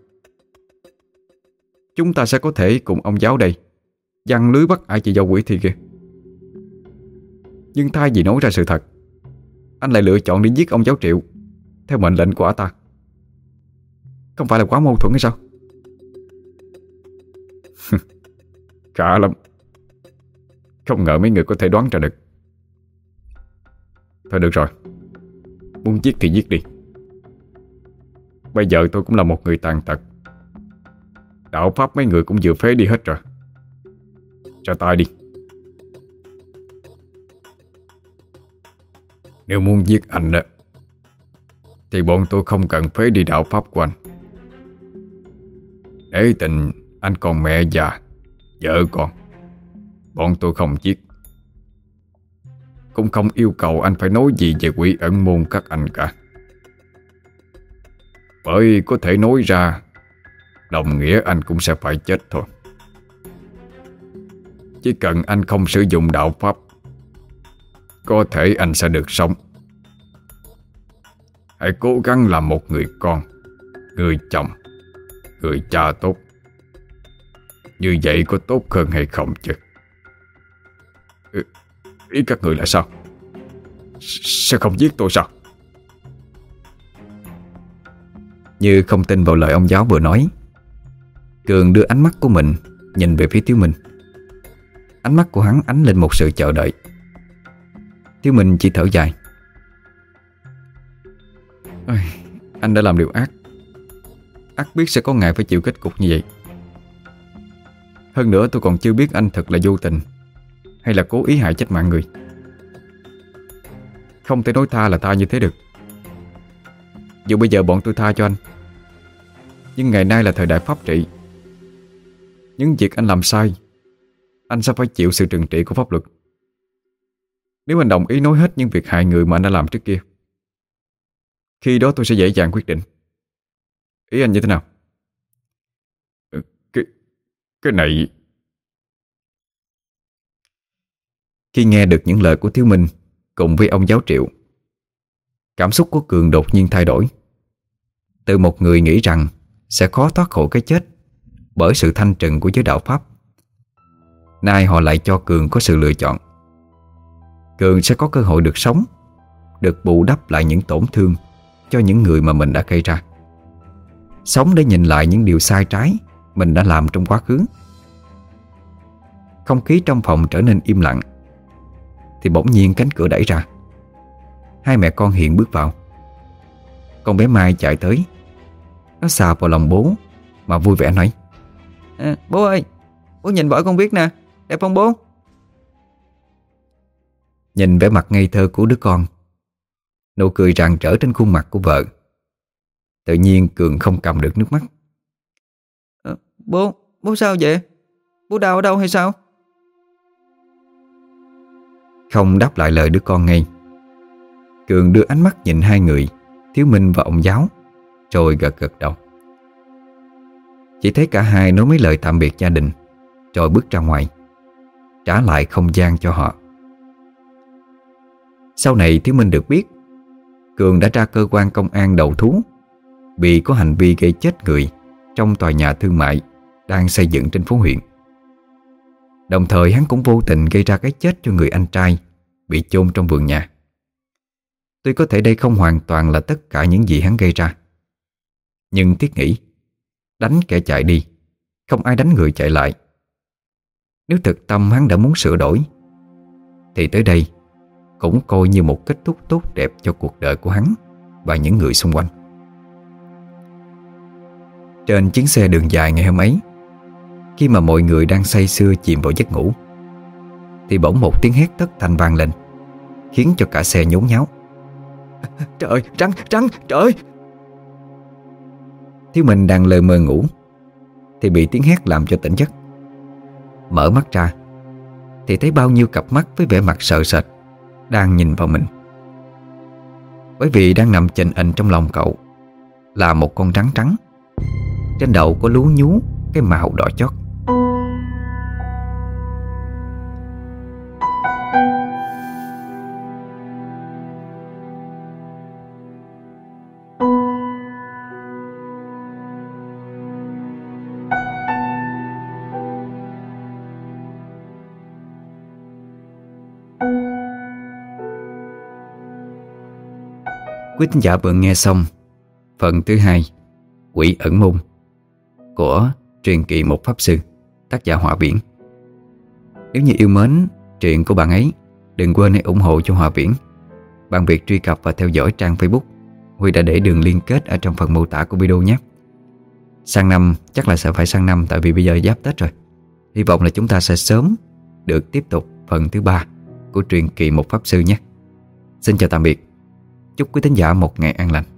Chúng ta sẽ có thể cùng ông giáo đây giăng lưới bắt ai chị dâu quỷ thi kia. Nhưng thay vì nói ra sự thật, anh lại lựa chọn đi giết ông giáo Triệu theo mệnh lệnh của ả ta. Không phải là quá mâu thuẫn hay sao? Khá lắm. Không ngờ mấy người có thể đoán ra được. Thôi được rồi, muốn giết thì giết đi. Bây giờ tôi cũng là một người tàn tật. Đạo pháp mấy người cũng vừa phế đi hết rồi. Ra tay đi. Nếu muốn giết anh đó, thì bọn tôi không cần phế đi đạo pháp của anh. Để tình anh còn mẹ già, vợ con, bọn tôi không giết. Cũng không yêu cầu anh phải nói gì về Quỷ Ẩn Môn các anh cả. Bởi có thể nói ra, đồng nghĩa anh cũng sẽ phải chết thôi. Chỉ cần anh không sử dụng đạo pháp, có thể anh sẽ được sống. Hãy cố gắng làm một người con, người chồng, người cha tốt. Như vậy có tốt hơn hay không chứ? Ý các người là sao? Sẽ không giết tôi sao? Như không tin vào lời ông giáo vừa nói, Cường đưa ánh mắt của mình nhìn về phía Thiếu Minh. Ánh mắt của hắn ánh lên một sự chờ đợi. Thiếu Minh chỉ thở dài. Anh đã làm điều ác, ắt biết sẽ có ngày phải chịu kết cục như vậy. Hơn nữa tôi còn chưa biết anh thật là vô tình hay là cố ý hại chết mạng người. Không thể nói tha là tha như thế được. Dù bây giờ bọn tôi tha cho anh, nhưng ngày nay là thời đại pháp trị. Những việc anh làm sai, anh sẽ phải chịu sự trừng trị của pháp luật. Nếu anh đồng ý nói hết những việc hại người mà anh đã làm trước kia, khi đó tôi sẽ dễ dàng quyết định. Ý anh như thế nào? Cái này... Khi nghe được những lời của Thiếu Minh cùng với ông giáo Triệu, cảm xúc của Cường đột nhiên thay đổi. Từ một người nghĩ rằng sẽ khó thoát khỏi cái chết bởi sự thanh trừng của giới đạo Pháp, nay họ lại cho Cường có sự lựa chọn. Cường sẽ có cơ hội được sống, được bù đắp lại những tổn thương cho những người mà mình đã gây ra, sống để nhìn lại những điều sai trái mình đã làm trong quá khứ. Không khí trong phòng trở nên im lặng, thì bỗng nhiên cánh cửa đẩy ra. Hai mẹ con Hiền bước vào. Con bé Mai chạy tới. Nó xà vào lòng bố mà vui vẻ nói: Bố ơi, bố nhìn vợ con biết nè, đẹp không bố? Nhìn vẻ mặt ngây thơ của đứa con, nụ cười rạng rỡ trên khuôn mặt của vợ, tự nhiên Cường không cầm được nước mắt. Bố sao vậy? Bố đau ở đâu hay sao? Không đáp lại lời đứa con ngay, Cường đưa ánh mắt nhìn hai người, Thiếu Minh và ông giáo, rồi gật gật đầu. Chỉ thấy cả hai nói mấy lời tạm biệt gia đình, rồi bước ra ngoài, trả lại không gian cho họ. Sau này Thiếu Minh được biết Cường đã ra cơ quan công an đầu thú vì có hành vi gây chết người trong tòa nhà thương mại đang xây dựng trên phố huyện. Đồng thời hắn cũng vô tình gây ra cái chết cho người anh trai bị chôn trong vườn nhà. Tuy có thể đây không hoàn toàn là tất cả những gì hắn gây ra, nhưng thiết nghĩ đánh kẻ chạy đi, không ai đánh người chạy lại. Nếu thực tâm hắn đã muốn sửa đổi, thì tới đây cũng coi như một kết thúc tốt đẹp cho cuộc đời của hắn và những người xung quanh. Trên chuyến xe đường dài ngày hôm ấy, khi mà mọi người đang say sưa chìm vào giấc ngủ, thì bỗng một tiếng hét thất thanh vang lên, khiến cho cả xe nhốn nháo. Trời, rắn, trời ơi! Thiếu Minh đang lơ mơ ngủ thì bị tiếng hét làm cho tỉnh giấc. Mở mắt ra thì thấy bao nhiêu cặp mắt với vẻ mặt sợ sệt đang nhìn vào mình. Bởi vì đang nằm chình ình trong lòng cậu là một con rắn trắng, trên đầu có lú nhú cái mào đỏ chót. Quý thính giả vừa nghe xong phần thứ 2 Quỷ ẩn môn của Truyền kỳ một pháp sư, tác giả Họa Viễn. Nếu như yêu mến truyện của bạn ấy, đừng quên hãy ủng hộ cho Họa Viễn bằng việc truy cập và theo dõi trang Facebook. Huy đã để đường liên kết ở trong phần mô tả của video nhé. Sang năm, chắc là sẽ phải sang năm, tại vì bây giờ giáp Tết rồi. Hy vọng là chúng ta sẽ sớm được tiếp tục phần thứ 3 của Truyền kỳ một pháp sư nhé. Xin chào tạm biệt. Chúc quý thính giả một ngày an lành.